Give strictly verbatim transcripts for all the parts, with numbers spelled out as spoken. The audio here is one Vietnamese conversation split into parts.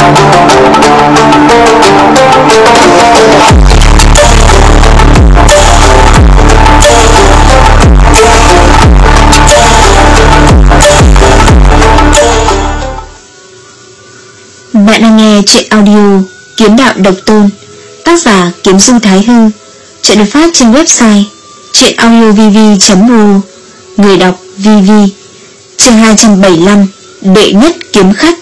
Bạn đang nghe truyện audio Kiếm Đạo Độc Tôn, tác giả Kiếm Du Thái Hư. Truyện được phát trên website truyện audio v v chấm r o. Người đọc vê vê. Chương hai trăm bảy mươi lăm, Đệ Nhất Kiếm Khách.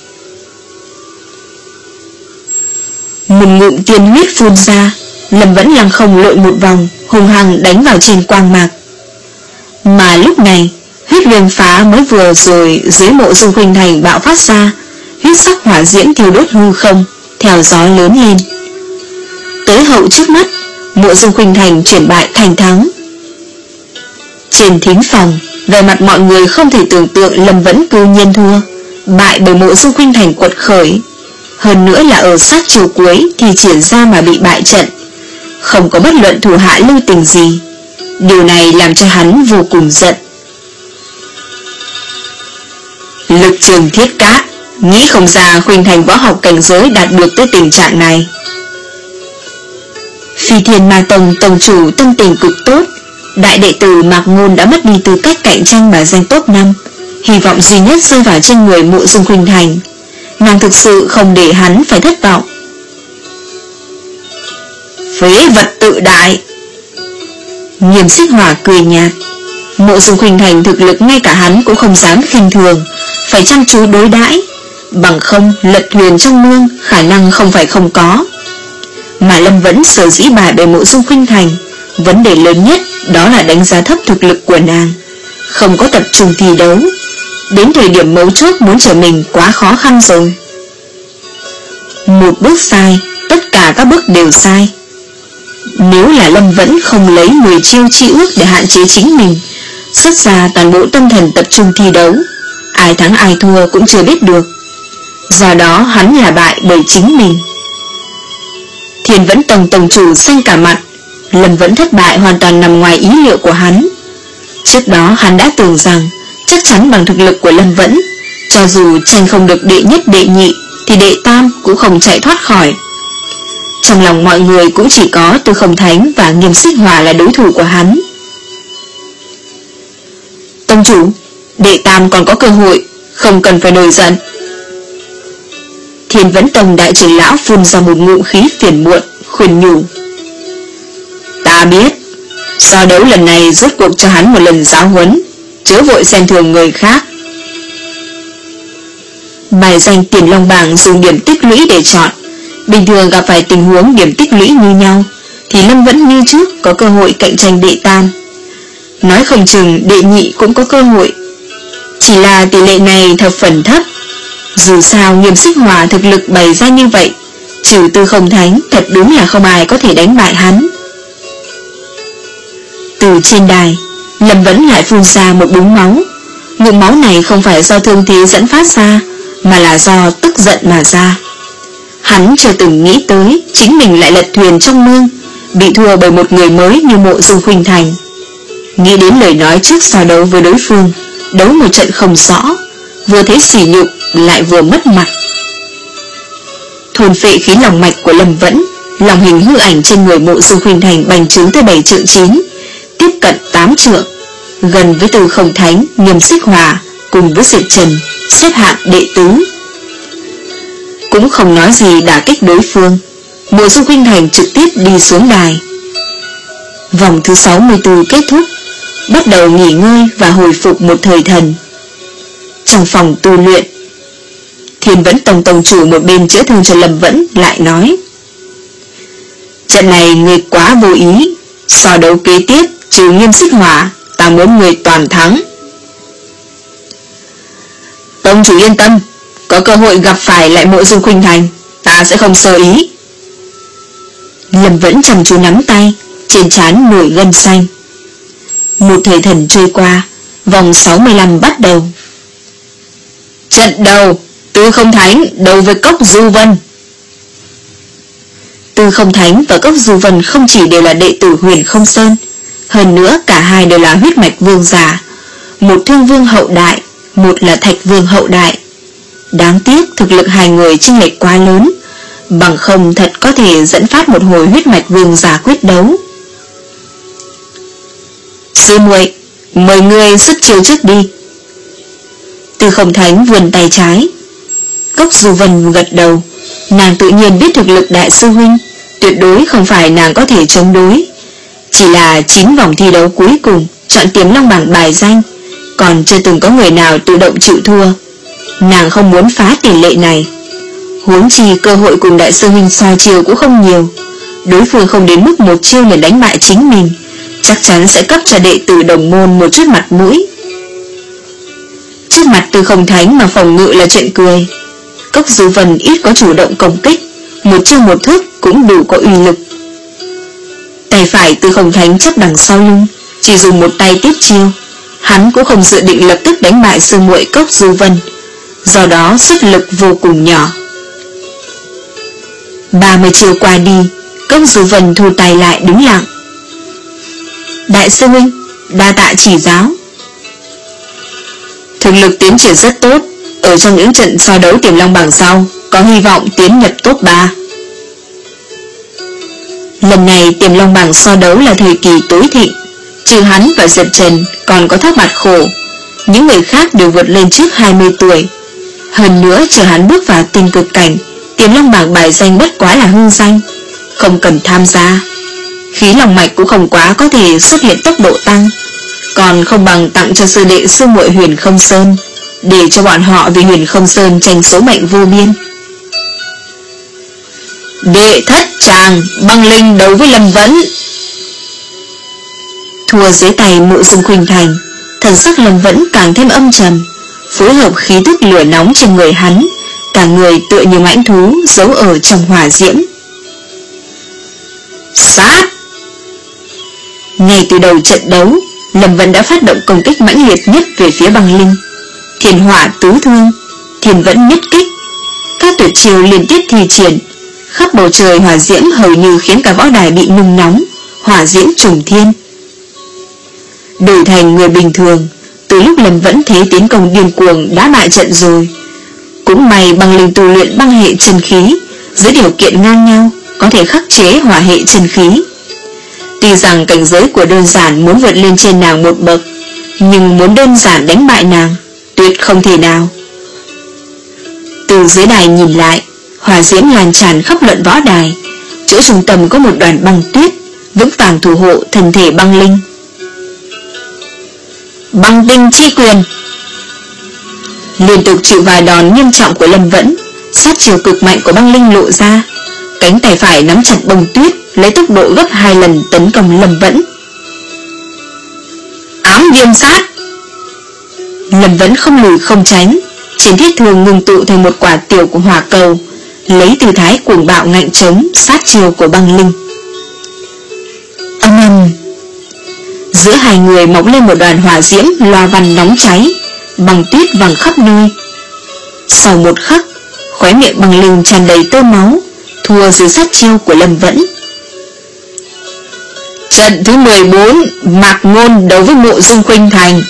Một ngụm tiên huyết phun ra, Lâm vẫn lăng không lội một vòng, hùng hăng đánh vào trên quang mạc. Mà lúc này, huyết viêm phá mới vừa rồi dưới mộ Dung Khuynh Thành bạo phát ra, huyết sắc hỏa diễm thiêu đốt hư không, theo gió lớn lên. Tới hậu trước mắt, mộ Dung Khuynh Thành chuyển bại thành thắng. Trên thính phòng, về mặt mọi người không thể tưởng tượng Lâm vẫn cư nhiên thua, bại bởi mộ Dung Khuynh Thành quật khởi. Hơn nữa là ở sát chiều cuối thì triển ra mà bị bại trận, không có bất luận thủ hạ lưu tình gì. Điều này làm cho hắn vô cùng giận. Lực trường thiết cát, nghĩ không ra Khuynh Thành võ học cảnh giới đạt được tới tình trạng này. Phi Thiên Ma Tông tông chủ tâm tình cực tốt. Đại đệ tử Mạc Ngôn đã mất đi tư cách cạnh tranh mà danh top năm, hy vọng duy nhất rơi vào trên người mộ Dung Khuynh Thành. Nàng thực sự không để hắn phải thất vọng. Phế vật tự đại. Nghiêm Xích Hỏa cười nhạt. Mộ Dung Khuynh Thành thực lực ngay cả hắn cũng không dám khinh thường, phải chăm chú đối đãi, bằng không lật thuyền trong mương khả năng không phải không có. Mà Lâm vẫn sở dĩ bại bởi mộ Dung Khuynh Thành, vấn đề lớn nhất đó là đánh giá thấp thực lực của nàng, không có tập trung thi đấu. Đến thời điểm mấu chốt muốn trở mình quá khó khăn rồi. Một bước sai, tất cả các bước đều sai. Nếu là Lâm vẫn không lấy mười chiêu chi ước để hạn chế chính mình, xuất ra toàn bộ tâm thần tập trung thi đấu, ai thắng ai thua cũng chưa biết được. Do đó hắn là bại bởi chính mình. Thiên Vẫn Tông tông chủ xanh cả mặt. Lâm vẫn thất bại hoàn toàn nằm ngoài ý liệu của hắn. Trước đó hắn đã tưởng rằng chắc chắn bằng thực lực của Lâm Vẫn, cho dù tranh không được đệ nhất đệ nhị thì đệ tam cũng không chạy thoát khỏi. Trong lòng mọi người cũng chỉ có Tư Không Thánh và Nghiêm Xích Hỏa là đối thủ của hắn. Tông chủ, đệ tam còn có cơ hội, không cần phải nổi giận. Thiên Vẫn Tông đại trưởng lão phun ra một ngụm khí phiền muộn, khuyên nhủ. Ta biết, so đấu lần này rốt cuộc cho hắn một lần giáo huấn, chớ vội xem thường người khác. Bài danh Tiền Long bảng dùng điểm tích lũy để chọn. Bình thường gặp phải tình huống điểm tích lũy như nhau thì Lâm vẫn như trước có cơ hội cạnh tranh đệ tam. Nói không chừng đệ nhị cũng có cơ hội, chỉ là tỷ lệ này thập phần thấp. Dù sao Nghiêm Xích Hỏa thực lực bày ra như vậy, trừ Tư Không Thánh thật đúng là không ai có thể đánh bại hắn. Từ trên đài, Lâm vẫn lại phun ra một búng máu. Ngụm máu này không phải do thương thế dẫn phát ra, mà là do tức giận mà ra. Hắn chưa từng nghĩ tới chính mình lại lật thuyền trong mương, bị thua bởi một người mới như mộ Dung Khuynh Thành. Nghĩ đến lời nói trước so đấu với đối phương, đấu một trận không rõ, vừa thấy sỉ nhục lại vừa mất mặt. Thôn phệ khí lòng mạch của Lâm Vẫn, lòng hình hư ảnh trên người mộ Dung Khuynh Thành bành trướng tới bảy trượng chín, tiếp cận tám trượng, gần với Tư Không Thánh, Nghiêm Xích Hỏa cùng với Diệp Trần xếp hạng đệ tứ. Cũng không nói gì đả kích đối phương, mộ Dung Khuynh Thành trực tiếp đi xuống đài. Vòng thứ sáu mươi tư kết thúc, bắt đầu nghỉ ngơi và hồi phục một thời thần. Trong phòng tu luyện, Thiên Vẫn Tông tông chủ một bên chữa thương cho Lâm Vẫn lại nói. Trận này người quá vô ý, so đấu kế tiếp trừ Nghiêm Xích Hỏa, ta muốn người toàn thắng. Tông chủ yên tâm, có cơ hội gặp phải lại mộ Dung Khuynh Thành, ta sẽ không sơ ý. Lâm Vẫn chăm chú nắm tay, trên trán nổi gân xanh. Một thời thần trôi qua, vòng sáu mươi lăm bắt đầu. Trận đầu, Tư Không Thánh đấu với Cốc Du Vân. Tư Không Thánh và Cốc Du Vân không chỉ đều là đệ tử Huyền Không Sơn, hơn nữa cả hai đều là huyết mạch vương giả, một Thương Vương hậu đại, một là Thạch Vương hậu đại. Đáng tiếc thực lực hai người chênh lệch quá lớn, bằng không thật có thể dẫn phát một hồi huyết mạch vương giả quyết đấu. Sư muội, mời ngươi xuất chiêu trước đi. Từ Không Thánh vươn tay trái. Cốc Du Vân gật đầu. Nàng tự nhiên biết thực lực đại sư huynh, tuyệt đối không phải nàng có thể chống đối. Chỉ là chín vòng thi đấu cuối cùng chọn Tiềm Long bảng bài danh, còn chưa từng có người nào tự động chịu thua. Nàng không muốn phá tỷ lệ này. Huống chi cơ hội cùng đại sư huynh so chiêu cũng không nhiều. Đối phương không đến mức một chiêu liền đánh bại chính mình, chắc chắn sẽ cấp cho đệ tử đồng môn một chút mặt mũi. Trước mặt Từ Không Thánh mà phòng ngự là chuyện cười. Cốc Du Vân ít có chủ động công kích, một chiêu một thức cũng đủ có uy lực. Tay phải Từ Không Thánh chấp đằng sau lưng, chỉ dùng một tay tiếp chiêu. Hắn cũng không dự định lập tức đánh bại sư muội Cốc Du Vân, do đó sức lực vô cùng nhỏ. ba mươi chiêu qua đi, Cốc Du Vân thu tay lại đứng lặng. Đại sư huynh, đa tạ chỉ giáo. Thực lực tiến triển rất tốt, ở trong những trận so đấu Tiềm Long bảng sau có hy vọng tiến nhập top ba. Lần này Tiềm Long bảng so đấu là thời kỳ tối thịnh, trừ hắn và Diệp Trần còn có Thác Bạt Khổ, những người khác đều vượt lên trước hai mươi tuổi. Hơn nữa chờ hắn bước vào tinh cực cảnh, Tiềm Long bảng bài danh bất quá là hư danh, không cần tham gia. Khí lòng mạch cũng không quá có thể xuất hiện tốc độ tăng, còn không bằng tặng cho sư đệ sư muội Huyền Không Sơn, để cho bọn họ vì Huyền Không Sơn tranh số mệnh vô biên. Đệ thất tràng băng linh đấu với Lâm Vẫn. Thua dưới tay Mộ Dung Khuynh Thành, thần sắc Lâm Vẫn càng thêm âm trầm, phối hợp khí tức lửa nóng trên người hắn, cả người tựa như mãnh thú giấu ở trong hỏa diễm. Sát! Ngay từ đầu trận đấu, Lâm Vẫn đã phát động công kích mãnh liệt nhất về phía băng linh. Thiên hỏa tứ thương, thiên vẫn nhất kích, các tuyệt chiêu liên tiếp thi triển, khắp bầu trời hỏa diễm hầu như khiến cả võ đài bị nung nóng, hỏa diễm trùng thiên. Đổi thành người bình thường, từ lúc Lâm Vẫn thế tiến công điên cuồng đã bại trận rồi. Cũng may băng linh tu luyện băng hệ chân khí, dưới điều kiện ngang nhau có thể khắc chế hỏa hệ chân khí. Tuy rằng cảnh giới của đơn giản muốn vượt lên trên nàng một bậc, nhưng muốn đơn giản đánh bại nàng tuyệt không thể nào. Từ dưới đài nhìn lại, hỏa diễm lan tràn khắp luận võ đài, chỗ trung tâm có một đoàn băng tuyết vững vàng thủ hộ thân thể băng linh. Băng tinh chi quyền. Liên tục chịu vài đòn nghiêm trọng của Lâm Vẫn, sát chiều cực mạnh của băng linh lộ ra, cánh tay phải nắm chặt bông tuyết, lấy tốc độ gấp hai lần tấn công Lâm Vẫn. Ám viêm sát. Lâm Vẫn không lùi không tránh, trên thiết thường ngừng tụ thành một quả tiểu của hỏa cầu, lấy tư thái cuồng bạo ngạnh chống sát chiều của băng linh. Âm ầm. Giữa hai người mọc lên một đoàn hỏa diễm loa văn nóng cháy, băng tuyết văng khắp nơi. Sau một khắc, khóe miệng băng linh tràn đầy tơ máu, thua dưới sát chiêu của Lâm Vẫn. Trận thứ mười bốn, Mạc Ngôn đấu với Mộ Dung Khuynh Thành.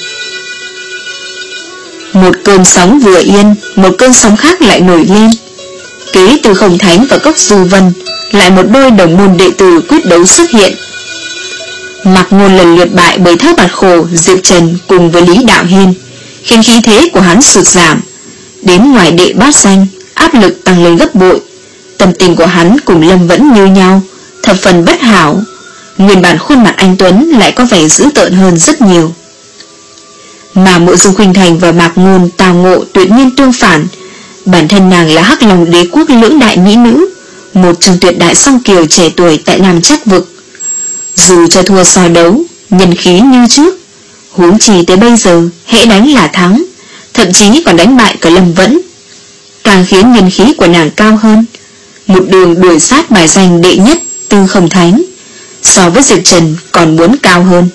Một cơn sóng vừa yên, một cơn sóng khác lại nổi lên. Kế Từ Không Thánh và Cốc Du Vân, lại một đôi đồng môn đệ tử quyết đấu xuất hiện. Mạc Ngôn lần lượt bại bởi Thác Bạt Khổ, Diệp Trần cùng với Lý Đạo Hiên, khiến khí thế của hắn sụt giảm. Đến ngoài đệ bát danh, áp lực tăng lên gấp bội. Tâm tình của hắn cùng Lâm Vẫn như nhau, thập phần bất hảo. Nguyên bản khuôn mặt anh tuấn lại có vẻ dữ tợn hơn rất nhiều. Mà Mộ Dung Khuynh Thành và Mạc Ngôn tào ngộ tuyệt nhiên tương phản. Bản thân nàng là Hắc Long Đế quốc lưỡng đại mỹ nữ, một trong tuyệt đại song kiều trẻ tuổi tại Nam Trắc Vực. Dù cho thua so đấu, nhân khí như trước, huống chi tới bây giờ hễ đánh là thắng, thậm chí còn đánh bại cả Lâm Vẫn, càng khiến nhân khí của nàng cao hơn, một đường đuổi sát bài danh đệ nhất Từ Không Thánh, so với Diệp Trần còn muốn cao hơn.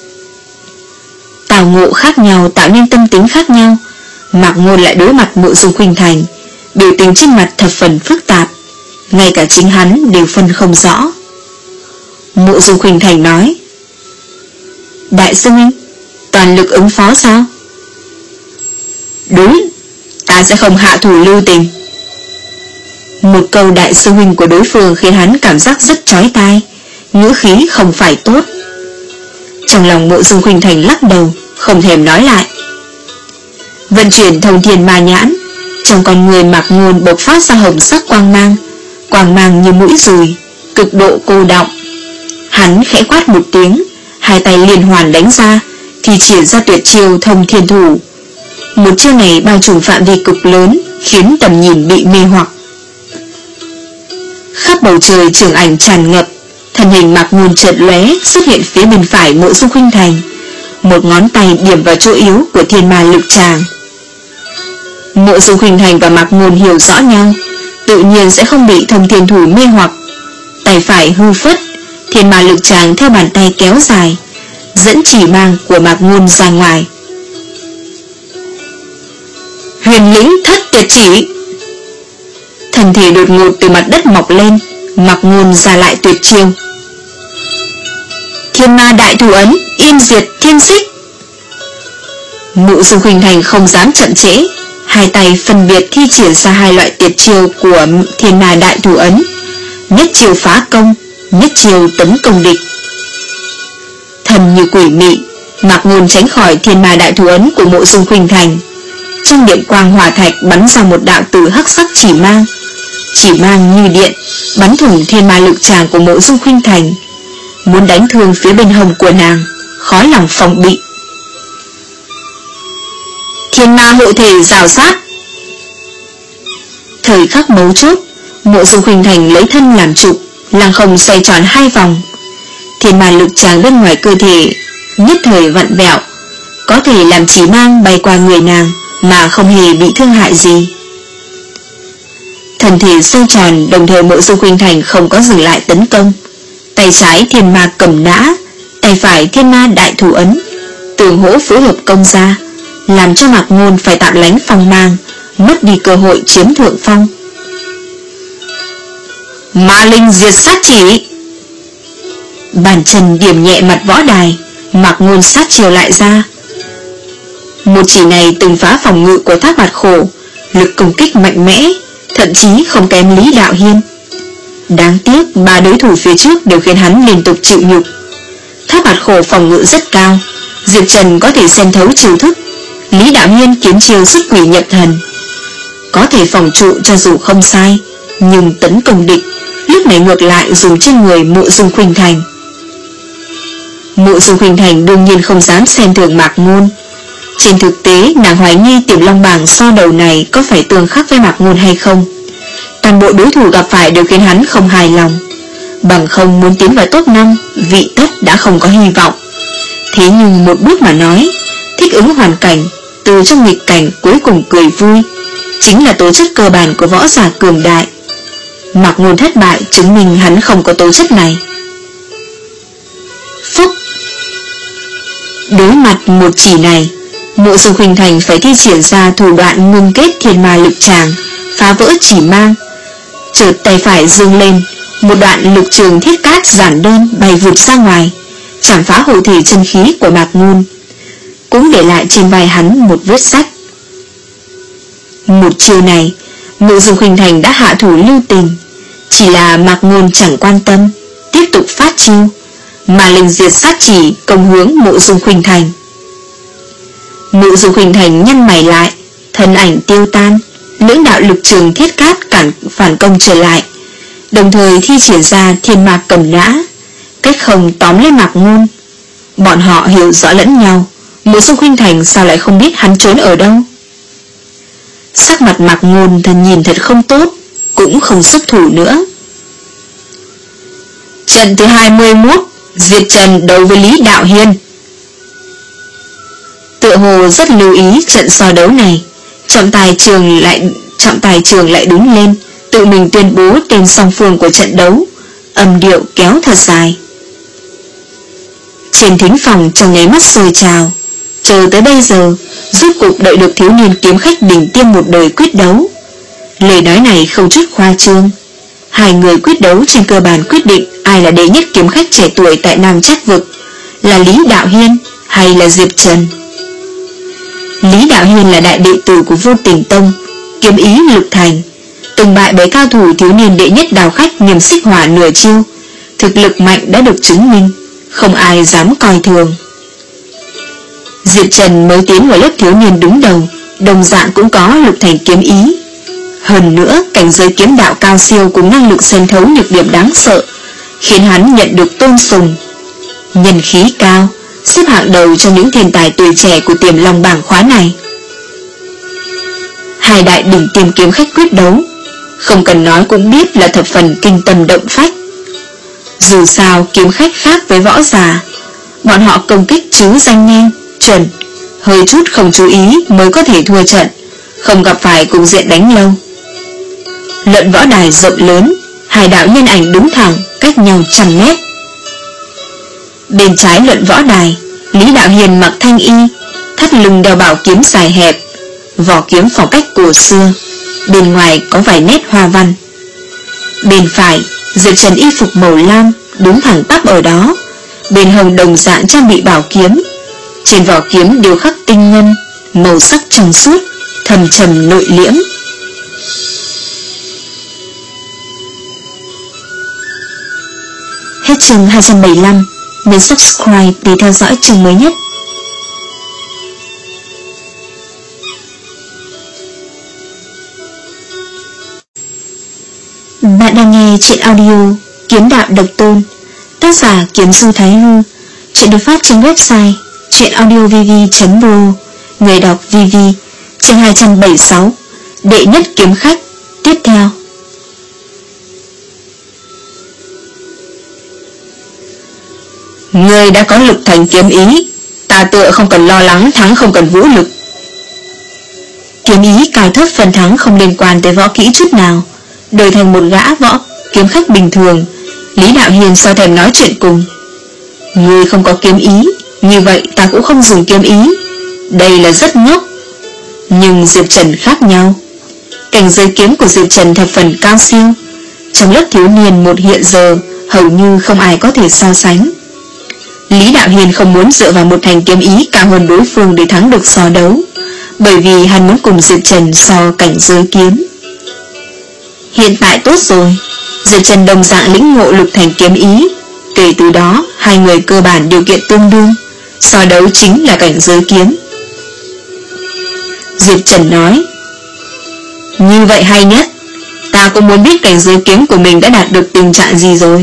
Tào ngộ khác nhau tạo nên tâm tính khác nhau. Mạc Ngôn lại đối mặt Mộ Dung Khuynh Thành, biểu tình trên mặt thập phần phức tạp, ngay cả chính hắn đều phân không rõ. Mộ Dung Khuynh Thành nói: Đại sư huynh, toàn lực ứng phó sao? Đối, ta sẽ không hạ thủ lưu tình. Một câu đại sư huynh của đối phương khiến hắn cảm giác rất chói tai, ngữ khí không phải tốt. Trong lòng Mộ Dung Khuynh Thành lắc đầu, không thèm nói lại. Vận chuyển thông thiên ma nhãn, trong con người Mạc Ngôn bộc phát ra hồng sắc quang mang, quang mang như mũi dùi, cực độ cô đọng. Hắn khẽ quát một tiếng, hai tay liên hoàn đánh ra, thì triển ra tuyệt chiêu thông thiên thủ. Một chiêu này bao trùm phạm vi cực lớn, khiến tầm nhìn bị mê hoặc. Khắp bầu trời trường ảnh tràn ngập, thân hình Mạc Ngôn chợt lóe xuất hiện phía bên phải Mộ Dung Khuynh Thành, một ngón tay điểm vào chỗ yếu của thiên ma lực tràng. Mộ Dung Khuynh Thành và Mạc Ngôn hiểu rõ nhau, tự nhiên sẽ không bị thông thiên thủ mê hoặc. Tay phải hư phất, thiên ma lực tràng theo bàn tay kéo dài, dẫn chỉ mang của Mạc Ngôn ra ngoài. Huyền lĩnh thất tuyệt chỉ. Thần thể đột ngột từ mặt đất mọc lên, Mạc Ngôn ra lại tuyệt chiêu. Thiên ma đại thủ ấn, yên diệt thiên xích. Mộ Dung Khuynh Thành không dám chậm trễ, hai tay phân biệt thi triển ra hai loại tuyệt chiêu của thiên ma đại thủ ấn, nhất chiêu phá công, nhất chiêu tấn công địch. Thần như quỷ mị, Mạc Ngôn tránh khỏi thiên ma đại thủ ấn của Mộ Dung Khuynh Thành. Trong điện quang hỏa thạch bắn ra một đạo tử hắc sắc chỉ mang, chỉ mang như điện bắn thủng thiên ma lực tràng của Mộ Dung Khuynh Thành, muốn đánh thương phía bên hông của nàng, khó lòng phòng bị. Thiên ma hộ thể rào sát. Thời khắc mấu chốt, Mộ Dung Khuynh Thành lấy thân làm trục, lăng không xoay tròn hai vòng. Thiên ma lực tràng bên ngoài cơ thể nhất thời vặn vẹo, có thể làm chỉ mang bay qua người nàng mà không hề bị thương hại gì. Thân thể xoay tròn, đồng thời Mộ Dung Khuynh Thành không có dừng lại tấn công. Tay trái thiên ma cầm nã, tay phải thiên ma đại thủ ấn, tường hỗ phối hợp công ra, làm cho Mạc Ngôn phải tạm lánh phong mang, mất đi cơ hội chiếm thượng phong. Ma linh diệt sát chỉ. Bàn chân điểm nhẹ mặt võ đài, Mạc Ngôn sát chiều lại ra. Một chỉ này từng phá phòng ngự của Thác Bạt Khổ, lực công kích mạnh mẽ, thậm chí không kém Lý Đạo Hiên. Đáng tiếc ba đối thủ phía trước đều khiến hắn liên tục chịu nhục. Thác Bạt Khổ phòng ngự rất cao, Diệp Trần có thể xem thấu chiêu thức, Lý Đạo Hiên kiếm chiêu xuất quỷ nhập thần, có thể phòng trụ cho dù không sai, nhưng tấn công địch lúc này ngược lại dùng trên người Mộ Dung Khuynh Thành. Mộ Dung Khuynh Thành đương nhiên không dám xem thường Mạc Ngôn. Trên thực tế nàng hoài nghi Tiềm Long Bảng so đầu này có phải tương khắc với Mạc Ngôn hay không. Toàn bộ đối thủ gặp phải đều khiến hắn không hài lòng, bằng không muốn tiến vào top năm vị tất đã không có hy vọng. Thế nhưng một bước mà nói, thích ứng hoàn cảnh, từ trong nghịch cảnh cuối cùng cười vui, chính là tố chất cơ bản của võ giả cường đại. Mạc Ngôn thất bại chứng minh hắn không có tố chất này. Phúc. Đối mặt một chỉ này, Mộ Dung Khuynh Thành phải thi triển ra thủ đoạn ngưng kết thiên ma lực tràng, phá vỡ chỉ mang. Chợt tay phải dương lên, một đoạn lực trường thiết cát giản đơn bay vụt ra ngoài, chạm phá hộ thể chân khí của Mạc Ngôn, cũng để lại trên vai hắn một vết rách. Một chiêu này, Mộ Dung Khuynh Thành đã hạ thủ lưu tình, chỉ là Mạc Ngôn chẳng quan tâm, tiếp tục phát chiêu, mà linh diệt sát chỉ công hướng Mộ Dung Khuynh Thành. Mộ Dung Khuynh Thành nhăn mày lại, thân ảnh tiêu tan, lưỡng đạo lực trường thiết cát cản phản công trở lại, đồng thời thi triển ra thiên ma cầm nã, cách không tóm lấy Mạc Ngôn. Bọn họ hiểu rõ lẫn nhau, Mộ Dung Khuynh Thành sao lại không biết hắn trốn ở đâu. Sắc mặt Mạc Ngôn thần nhìn thật không tốt, cũng không xuất thủ nữa. Trận thứ hai mươi mốt, Diệp Trần đấu với Lý Đạo Hiên. Tựa hồ rất lưu ý trận so đấu này, trọng tài trường lại trọng tài trường lại đứng lên, tự mình tuyên bố tên song phương của trận đấu, âm điệu kéo thật dài. Trên thính phòng trong nháy mắt sôi trào, chờ tới bây giờ, rốt cục đợi được thiếu niên kiếm khách đỉnh tiêm một đời quyết đấu. Lời nói này không chút khoa trương, hai người quyết đấu trên cơ bản quyết định ai là đệ nhất kiếm khách trẻ tuổi tại Nam Trách Vực, là Lý Đạo Hiên hay là Diệp Trần. Lý Đạo Hiên là đại đệ tử của Vô Tình Tông, kiếm ý Lục Thành, từng bại bởi cao thủ thiếu niên đệ nhất đào khách Nghiêm Xích Hỏa nửa chiêu, thực lực mạnh đã được chứng minh, không ai dám coi thường. Diệp Trần mới tiến vào lớp thiếu niên đứng đầu, đồng dạng cũng có Lục Thành kiếm ý. Hơn nữa, cảnh giới kiếm đạo cao siêu cùng năng lực xuyên thấu nhược điểm đáng sợ, khiến hắn nhận được tôn sùng. Nhân khí cao, xếp hạng đầu trong những thiên tài tuổi trẻ của Tiềm Long bảng khóa này. Hai đại đỉnh tiêm kiếm khách quyết đấu, không cần nói cũng biết là thập phần kinh tâm động phách. Dù sao kiếm khách khác với võ giả, bọn họ công kích chứ danh nhanh, chuẩn, hơi chút không chú ý mới có thể thua trận, không gặp phải cục diện đánh lâu. Luận võ đài rộng lớn, hai đạo nhân ảnh đứng thẳng cách nhau trăm mét. Bên trái luận võ đài, Lý Đạo Hiên mặc thanh y, thắt lưng đeo bảo kiếm dài hẹp, vỏ kiếm phong cách cổ xưa, bên ngoài có vài nét hoa văn. Bên phải, Diệp Trần y phục màu lam, đứng thẳng tắp ở đó, bên hông đồng dạng trang bị bảo kiếm, trên vỏ kiếm điêu khắc tinh ngân, màu sắc trong suốt, thầm trầm nội liễm. Hết chương hai trăm bảy mươi lăm, nhấn subscribe để theo dõi chương mới nhất. Bạn đang nghe truyện audio Kiếm Đạo Độc Tôn, tác giả Kiếm Du Thái Hư. Truyện được phát trên website truyện audio v v chấm pro, người đọc vê vê. Chương hai trăm bảy mươi sáu, đệ nhất kiếm khách. Tiếp theo. Người đã có Lục Thành kiếm ý, ta tựa không cần lo lắng thắng không cần vũ lực. Kiếm ý cao thấp phần thắng không liên quan tới võ kỹ chút nào, đổi thành một gã võ kiếm khách bình thường, Lý Đạo Hiên sao thèm nói chuyện cùng. Ngươi không có kiếm ý, như vậy ta cũng không dùng kiếm ý, đây là rất ngốc. Nhưng Diệp Trần khác nhau, cảnh giới kiếm của Diệp Trần thập phần cao siêu, trong lớp thiếu niên một hiện giờ hầu như không ai có thể so sánh. Lý Đạo Hiên không muốn dựa vào một thành kiếm ý cao hơn đối phương để thắng được so đấu, bởi vì hắn muốn cùng Diệp Trần so cảnh giới kiếm. Hiện tại tốt rồi, Diệp Trần đồng dạng lĩnh ngộ Lục Thành kiếm ý, kể từ đó hai người cơ bản điều kiện tương đương, so đấu chính là cảnh giới kiếm. Diệp Trần nói, như vậy hay nhất, ta cũng muốn biết cảnh giới kiếm của mình đã đạt được tình trạng gì rồi.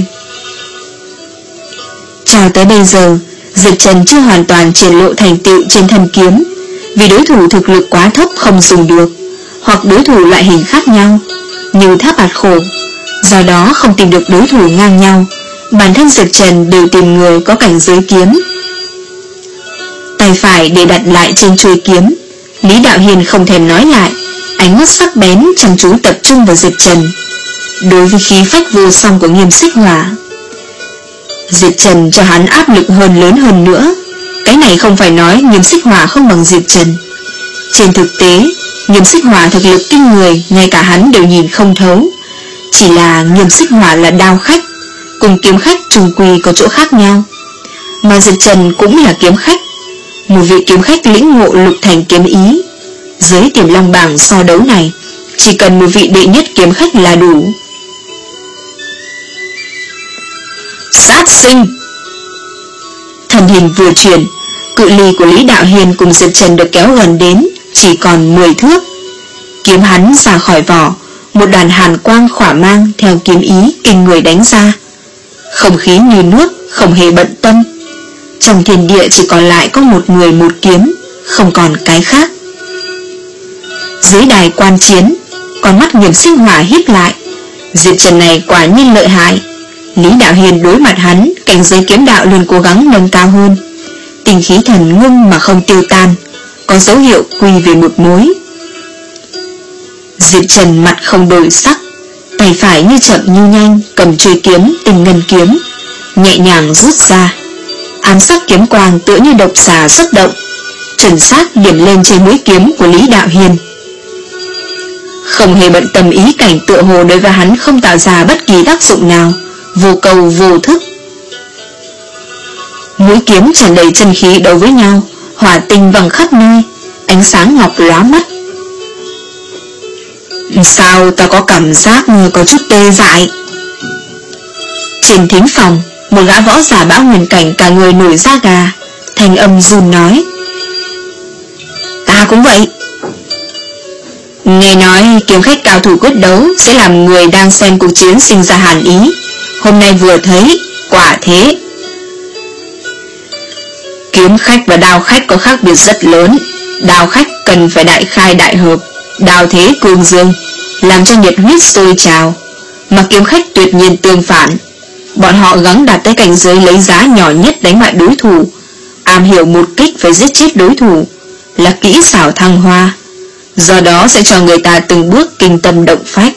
Cho tới bây giờ, Diệp Trần chưa hoàn toàn triển lộ thành tựu trên thân kiếm, vì đối thủ thực lực quá thấp không dùng được, hoặc đối thủ loại hình khác nhau, như Tháp Bạt Khổ, do đó không tìm được đối thủ ngang nhau. Bản thân Diệp Trần đều tìm người có cảnh giới kiếm. Tay phải để đặt lại trên chuôi kiếm, Lý Đạo Hiên không thèm nói lại, ánh mắt sắc bén chăm chú tập trung vào Diệp Trần. Đối với khí phách vô song của Nghiêm Xích Hỏa, Diệp Trần cho hắn áp lực hơn lớn hơn nữa. Cái này không phải nói Nghiêm Xích Hỏa không bằng Diệp Trần. Trên thực tế, Nghiêm Xích Hỏa thực lực kinh người, ngay cả hắn đều nhìn không thấu. Chỉ là Nghiêm Xích Hỏa là đao khách, cùng kiếm khách trùng quy có chỗ khác nhau. Mà Diệp Trần cũng là kiếm khách, một vị kiếm khách lĩnh ngộ Lục Thành kiếm ý. Dưới Tiềm Long bảng so đấu này, chỉ cần một vị đệ nhất kiếm khách là đủ. Sát sinh! Thần hình vừa chuyển, cự ly của Lý Đạo Hiên cùng Diệp Trần được kéo gần đến, chỉ còn mười thước. Kiếm hắn ra khỏi vỏ, một đoàn hàn quang khỏa mang theo kiếm ý kinh người đánh ra. Không khí như nước, không hề bận tâm. Trong thiên địa chỉ còn lại có một người một kiếm, không còn cái khác. Dưới đài quan chiến, con mắt Nghiêm Xích Hỏa híp lại. Diệp Trần này quả nhiên lợi hại. Lý Đạo Hiên đối mặt hắn, cảnh giới kiếm đạo luôn cố gắng nâng cao hơn. Tình khí thần ngưng mà không tiêu tan, có dấu hiệu quy về một mối. Diệp Trần mặt không đổi sắc, tay phải như chậm như nhanh cầm chuôi kiếm Tinh Ngân kiếm, nhẹ nhàng rút ra. Ám sắc kiếm quang tựa như độc xà xuất động, chuẩn xác điểm lên trên mũi kiếm của Lý Đạo Hiên. Không hề bận tâm ý cảnh tựa hồ đối với hắn không tạo ra bất kỳ tác dụng nào, vô cầu vô thức. Mũi kiếm tràn đầy chân khí đấu với nhau, hỏa tinh văng khắp nơi, ánh sáng ngọc lóa mắt. Sao ta có cảm giác có chút tê dại? Trên thính phòng, một gã võ giả Bão Nguyên Cảnh cả người nổi da gà, thanh âm run nói. Ta cũng vậy. Nghe nói kiếm khách cao thủ quyết đấu sẽ làm người đang xem cuộc chiến sinh ra hàn ý. Hôm nay vừa thấy, quả thế. Kiếm khách và đao khách có khác biệt rất lớn. Đao khách cần phải đại khai đại hợp, đao thế cương dương, làm cho nhiệt huyết sôi trào, mà kiếm khách tuyệt nhiên tương phản. Bọn họ gắng đạt tới cảnh giới lấy giá nhỏ nhất đánh bại đối thủ, am hiểu một kích phải giết chết đối thủ, là kỹ xảo thăng hoa, do đó sẽ cho người ta từng bước kinh tâm động phách.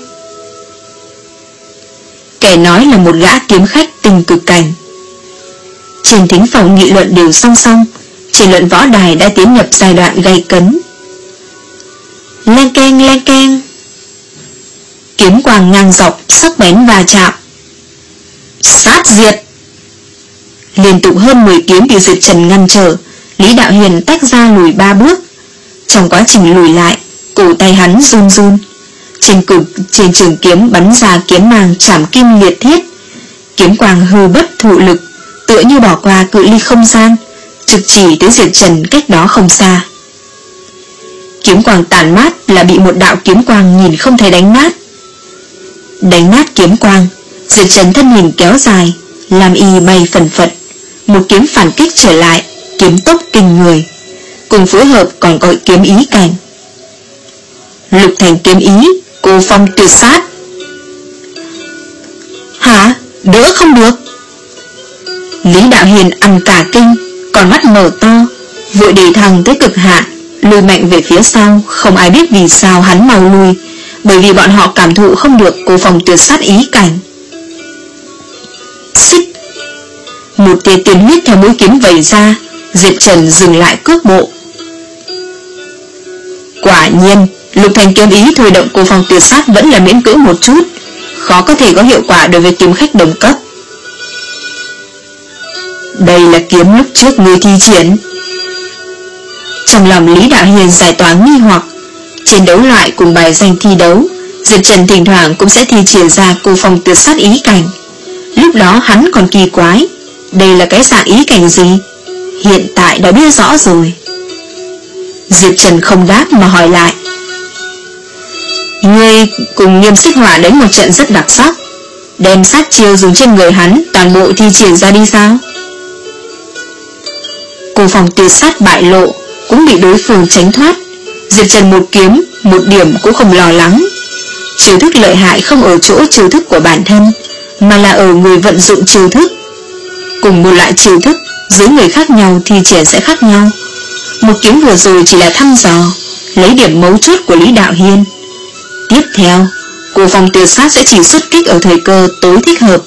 Kẻ nói là một gã kiếm khách tình cực cảnh. Trên thính phòng nghị luận đều song song, trên luận võ đài đã tiến nhập giai đoạn gay cấn. Leng keng leng keng, kiếm quang ngang dọc sắc bén va chạm. Sát diệt. Liên tục hơn mười kiếm bị Diệp Trần ngăn trở, Lý Đạo Hiền tách ra lùi ba bước. Trong quá trình lùi lại, cổ tay hắn run run. Trên cực trên trường kiếm bắn ra kiếm mang chảm kim liệt thiết. Kiếm quang hư bất thụ lực, tựa như bỏ qua cự ly không gian, trực chỉ tới Diệp Trần cách đó không xa. Kiếm quang tàn mát là bị một đạo kiếm quang nhìn không thấy đánh nát. Đánh nát kiếm quang, Diệp Trần thân hình kéo dài, làm y bay phần phật. Một kiếm phản kích trở lại, kiếm tốc kinh người, cùng phối hợp còn có kiếm ý cảnh. Lục thành kiếm ý, cô phong tuyệt sát. Hả? Đỡ không được. Lý Đạo Hiền ăn cả kinh, còn mắt mở to, vội đề thăng tới cực hạn, lùi mạnh về phía sau. Không ai biết vì sao hắn mau lùi, bởi vì bọn họ cảm thụ không được cô phong tuyệt sát ý cảnh. Xích. Một tia tiên huyết theo mũi kiếm vẩy ra, Diệp Trần dừng lại cước bộ. Quả nhiên, lục thành kiếm ý thôi động cô phong tuyệt sát vẫn là miễn cưỡng một chút, khó có thể có hiệu quả đối với kiếm khách đồng cấp. Đây là kiếm lúc trước người thi triển. Trong lòng Lý Đạo Hiền giải tỏa nghi hoặc. Trên đấu loại cùng bài danh thi đấu, Diệp Trần thỉnh thoảng cũng sẽ thi triển ra cô phong tuyệt sát ý cảnh. Lúc đó hắn còn kỳ quái, đây là cái dạng ý cảnh gì? Hiện tại đã biết rõ rồi. Diệp Trần không đáp mà hỏi lại. Ngươi cùng Nghiêm Xích Hỏa đánh một trận rất đặc sắc, đem sát chiêu dùng trên người hắn toàn bộ thi triển ra đi sao? Cô phòng tuyệt sát bại lộ, cũng bị đối phương tránh thoát. Diệp Trần một kiếm, một điểm cũng không lo lắng. Chiêu thức lợi hại không ở chỗ chiêu thức của bản thân, mà là ở người vận dụng chiêu thức. Cùng một loại chiêu thức, dưới người khác nhau thì triển sẽ khác nhau. Một kiếm vừa rồi chỉ là thăm dò, lấy điểm mấu chốt của Lý Đạo Hiên. Tiếp theo, cô phòng tuyệt sát sẽ chỉ xuất kích ở thời cơ tối thích hợp.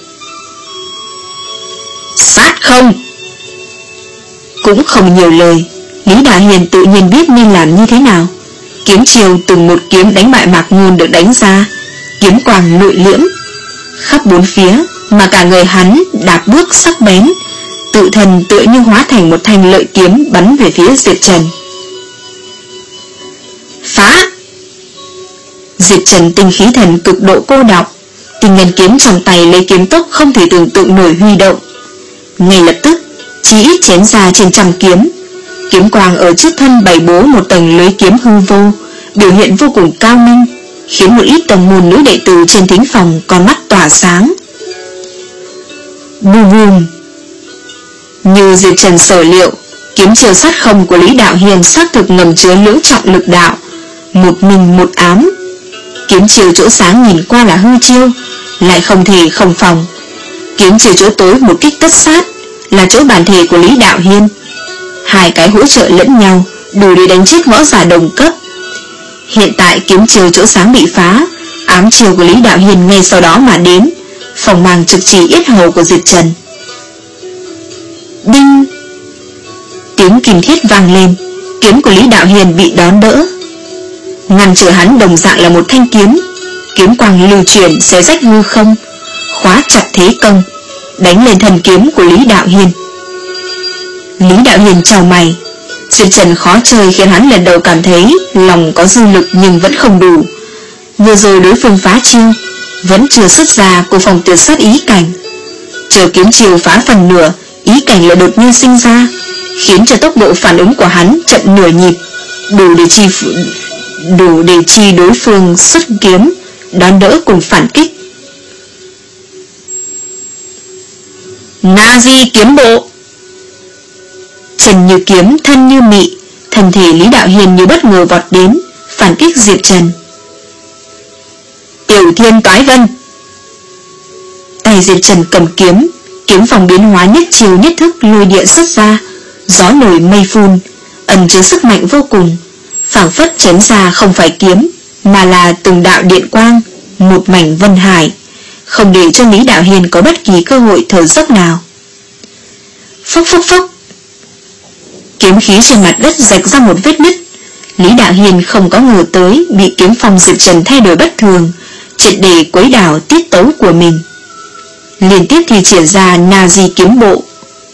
Sát không! Cũng không nhiều lời, Lý Đạo Hiền tự nhiên biết nên làm như thế nào. Kiếm chiều từng một kiếm đánh bại Mạc Ngôn được đánh ra, kiếm quang nội liễm khắp bốn phía, mà cả người hắn đạp bước sắc bén, tự thần tựa như hóa thành một thanh lợi kiếm bắn về phía Diệp Trần. Phá! Diệp Trần tinh khí thần cực độ cô đọng, tinh ngân kiếm trong tay lấy kiếm tốc không thể tưởng tượng nổi huy động. Ngay lập tức, chỉ ít chém ra trên trăm kiếm. Kiếm quang ở trước thân bày bố một tầng lưới kiếm hư vô, biểu hiện vô cùng cao minh, khiến một ít tầng môn nữ đệ tử trên thính phòng con mắt tỏa sáng. Bùm bùm. Như Diệp Trần sở liệu, kiếm chiêu sát không của Lý Đạo Hiền xác thực ngầm chứa lưỡng trọng lực đạo, một minh một ám. Kiếm chiêu chỗ sáng nhìn qua là hư chiêu, lại không thể không phòng. Kiếm chiêu chỗ tối một kích tất sát, là chỗ bản thể của Lý Đạo Hiên. Hai cái hỗ trợ lẫn nhau, đủ để đánh chết võ giả đồng cấp. Hiện tại kiếm chiêu chỗ sáng bị phá, ám chiêu của Lý Đạo Hiên ngay sau đó mà đến, phòng màng trực chỉ yết hầu của Diệp Trần. Đinh! Tiếng kim thiết vang lên, kiếm của Lý Đạo Hiền bị đón đỡ. Ngăn trở hắn đồng dạng là một thanh kiếm, kiếm quang lưu chuyển xé rách hư không, khóa chặt thế công, đánh lên thần kiếm của Lý Đạo Hiền. Lý Đạo Hiền chào mày, Diệp Trần khó chơi khiến hắn lần đầu cảm thấy lòng có dư lực nhưng vẫn không đủ. Vừa rồi đối phương phá chiêu, vẫn chưa xuất ra của phòng tuyệt sát ý cảnh. Chờ kiếm chiêu phá phần nửa, ý cảnh lại đột nhiên sinh ra, khiến cho tốc độ phản ứng của hắn chậm nửa nhịp, đủ để chi đủ để chi đối phương xuất kiếm, đón đỡ cùng phản kích. Na-di kiếm bộ. Trần như kiếm, thân như mị, thân thể Lý Đạo Hiền như bất ngờ vọt đến, phản kích Diệp Trần. Tiểu Thiên Toái Vân. Tay Diệp Trần cầm kiếm, kiếm phòng biến hóa nhất chiều nhất thức lôi địa xuất ra, gió nổi mây phun, ẩn chứa sức mạnh vô cùng, phảng phất chém ra không phải kiếm, mà là từng đạo điện quang, một mảnh vân hải, không để cho Lý Đạo Hiền có bất kỳ cơ hội thở dốc nào. Phốc phốc phốc. Kiếm khí trên mặt đất rạch ra một vết nứt. Lý Đạo Hiền không có ngờ tới bị kiếm phong Diệp Trần thay đổi bất thường, triệt để quấy đảo tiết tấu của mình. Liên tiếp thì triển ra Na-di kiếm bộ.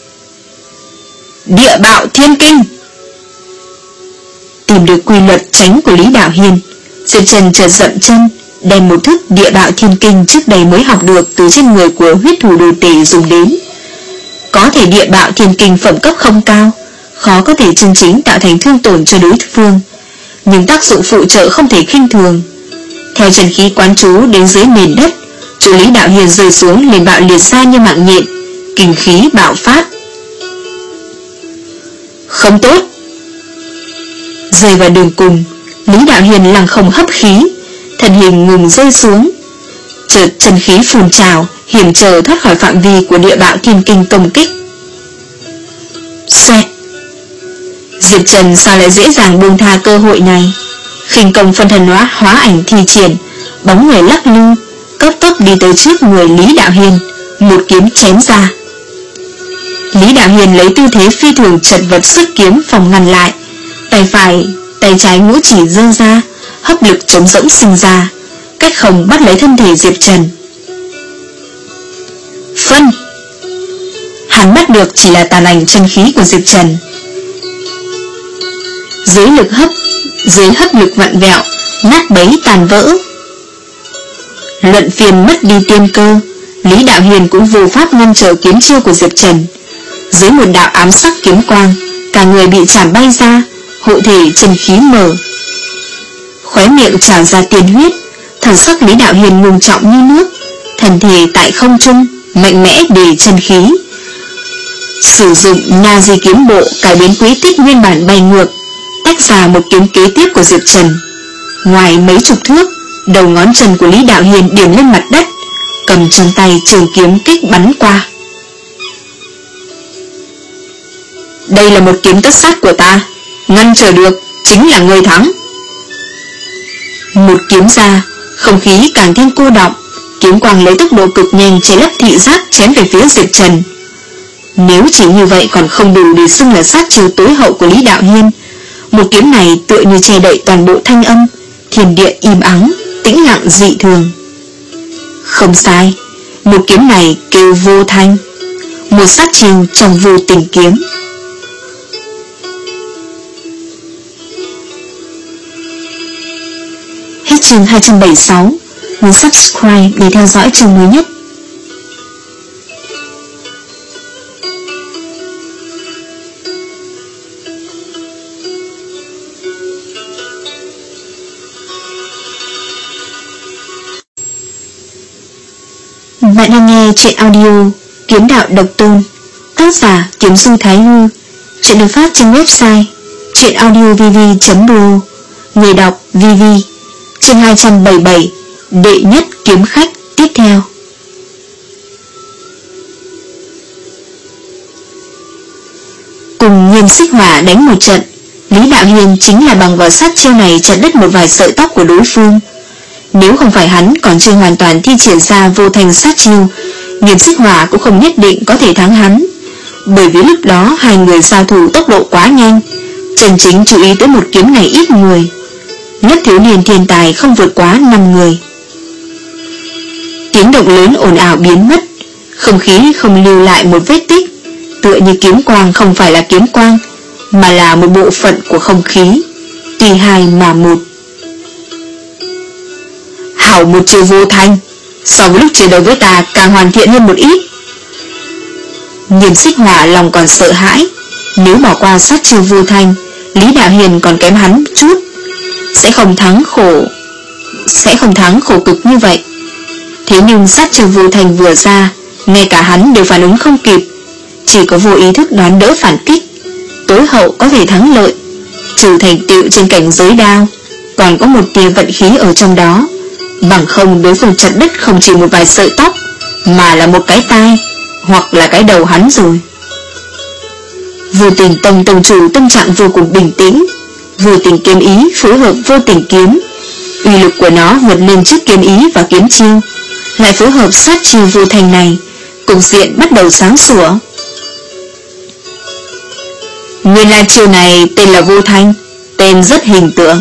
Địa bạo thiên kinh. Tìm được quy luật tránh của Lý Đạo Hiền, Diệp Trần chợt dậm chân, đem một thức địa bạo thiên kinh trước đây mới học được từ trên người của huyết thủ đồ tể dùng đến. Có thể địa bạo thiên kinh phẩm cấp không cao, khó có thể chân chính tạo thành thương tổn cho đối phương, nhưng tác dụng phụ trợ không thể khinh thường. Theo chân khí quán chú đến dưới nền đất, chỗ Lý Đạo Hiền rơi xuống liền bạo liệt ra như mạng nhện, kình khí bạo phát. Không tốt. Rơi vào đường cùng, Lý Đạo Hiền lăng không hấp khí, thân hình ngừng rơi xuống. Chợt chân khí phun trào, hiểm trở thoát khỏi phạm vi của địa bạo thiên kinh công kích. Xoẹt. Diệp Trần sao lại dễ dàng buông tha cơ hội này? Khinh công phân thần hóa hóa ảnh thi triển, bóng người lắc lư, cấp tốc đi tới trước người Lý Đạo Hiền, một kiếm chém ra. Lý Đạo Hiền lấy tư thế phi thường chật vật xuất kiếm phòng ngăn lại, tay phải, tay trái ngũ chỉ giơ ra, hấp lực chống rỗng sinh ra, cách không bắt lấy thân thể Diệp Trần. Phân. Hắn bắt được chỉ là tàn ảnh chân khí của Diệp Trần. Dưới lực hấp, dưới hấp lực vặn vẹo, nát bấy tàn vỡ. Luận phiền mất đi tiên cơ, Lý Đạo Hiền cũng vô pháp ngăn trở kiếm chiêu của Diệp Trần. Dưới một đạo ám sắc kiếm quang, cả người bị chảm bay ra, hộ thể chân khí mở. Khóe miệng trào ra tiên huyết, thần sắc Lý Đạo Hiền ngưng trọng như nước, thần thể tại không trung, mạnh mẽ để chân khí. Sử dụng Na-di kiếm bộ cải biến quỹ tích nguyên bản bay ngược, tách ra một kiếm kế tiếp của Diệp Trần. Ngoài mấy chục thước, đầu ngón chân của Lý Đạo Hiền điểm lên mặt đất, cầm trong tay trường kiếm kích bắn qua. Đây là một kiếm tất sát của ta, ngăn trở được chính là người thắng. Một kiếm ra, không khí càng thêm cô đọng, kiếm quang lấy tốc độ cực nhanh che lấp thị giác chém về phía Diệp Trần. Nếu chỉ như vậy còn không đủ để xưng là sát chiêu tối hậu của Lý Đạo Hiền, một kiếm này tựa như che đậy toàn bộ thanh âm, thiên địa im ắng, tĩnh lặng dị thường. Không sai, một kiếm này kêu vô thanh, một sát chiêu trong vô tình kiếm. Hết chương hai trăm bảy mươi sáu, nhấn subscribe để theo dõi chương mới nhất. Bạn đang nghe truyện audio Kiếm Đạo Độc Tôn, tác giả Kiếm Du Thái Hư. Truyện được phát trên website truyệnaudiovv chấm pro, người đọc vê vê. Chương hai trăm bảy mươi bảy, đệ nhất kiếm khách tiếp theo. Cùng Nguyên Xích Hỏa đánh một trận, Lý Đạo Hiền chính là bằng vào sát chiêu này chặt đứt một vài sợi tóc của đối phương. Nếu không phải hắn còn chưa hoàn toàn thi triển ra vô thành sát chiêu, Nguyên Xích Hỏa cũng không nhất định có thể thắng hắn, bởi vì lúc đó hai người giao thủ tốc độ quá nhanh, chân chính chú ý tới một kiếm này ít người. Nhất thiếu niên thiên tài không vượt quá năm người. Tiếng động lớn ồn ào biến mất, không khí không lưu lại một vết tích, tựa như kiếm quang không phải là kiếm quang, mà là một bộ phận của không khí, tuy hai mà một. Hảo một chiêu Vô Thanh, so với lúc chiến đấu với ta càng hoàn thiện hơn một ít. Nghiêm Xích Hỏa lòng còn sợ hãi, nếu bỏ qua sát chiêu Vô Thanh, Lý Đạo Hiền còn kém hắn chút, sẽ không thắng khổ Sẽ không thắng khổ cực như vậy. Thế nhưng sát chiêu Vô Thanh vừa ra, ngay cả hắn đều phản ứng không kịp, chỉ có vô ý thức đón đỡ phản kích, tối hậu có thể thắng lợi. Trừ thành tựu trên cảnh giới đao, còn có một tia vận khí ở trong đó, bằng không đối phương chặt đứt không chỉ một vài sợi tóc, mà là một cái tai, hoặc là cái đầu hắn rồi. Vô Tình Tông tông chủ tâm trạng vô cùng bình tĩnh. Vô Tình kiếm ý phối hợp Vô Tình kiếm, uy lực của nó vượt lên trước kiếm ý và kiếm chiêu, lại phối hợp sát chiêu Vô Thanh này, cục diện bắt đầu sáng sủa. Nguyên lai chiêu này tên là Vô Thanh, tên rất hình tượng.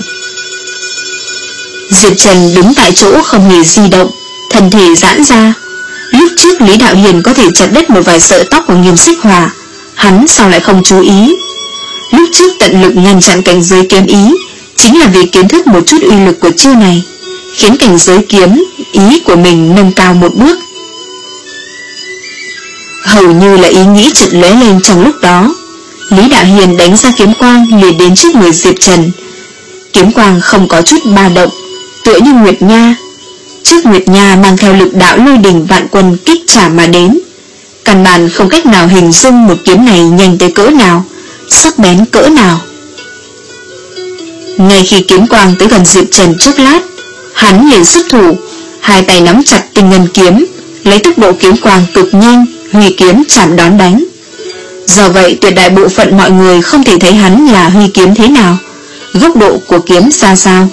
Diệp Trần đứng tại chỗ không hề di động, thân thể giãn ra. Lúc trước Lý Đạo Hiền có thể chặt đứt một vài sợi tóc của Nghiêm Xích Hỏa, hắn sao lại không chú ý? Lúc trước tận lực ngăn chặn cảnh giới kiếm ý, chính là vì kiến thức một chút uy lực của chiêu này, khiến cảnh giới kiếm ý của mình nâng cao một bước. Hầu như là ý nghĩ chợt lóe lên trong lúc đó, Lý Đạo Hiền đánh ra kiếm quang liền đến trước người Diệp Trần. Kiếm quang không có chút ba động, tựa như Nguyệt Nha. Trước Nguyệt Nha mang theo lực đạo lôi đình vạn quân kích trả mà đến, căn bản không cách nào hình dung một kiếm này nhanh tới cỡ nào, sắc bén cỡ nào. Ngay khi kiếm quang tới gần Diệp Trần trước lát, hắn liền xuất thủ, hai tay nắm chặt tinh ngân kiếm, lấy tốc độ kiếm quang cực nhanh, huy kiếm chạm đón đánh. Do vậy tuyệt đại bộ phận mọi người không thể thấy hắn là huy kiếm thế nào, góc độ của kiếm ra sao.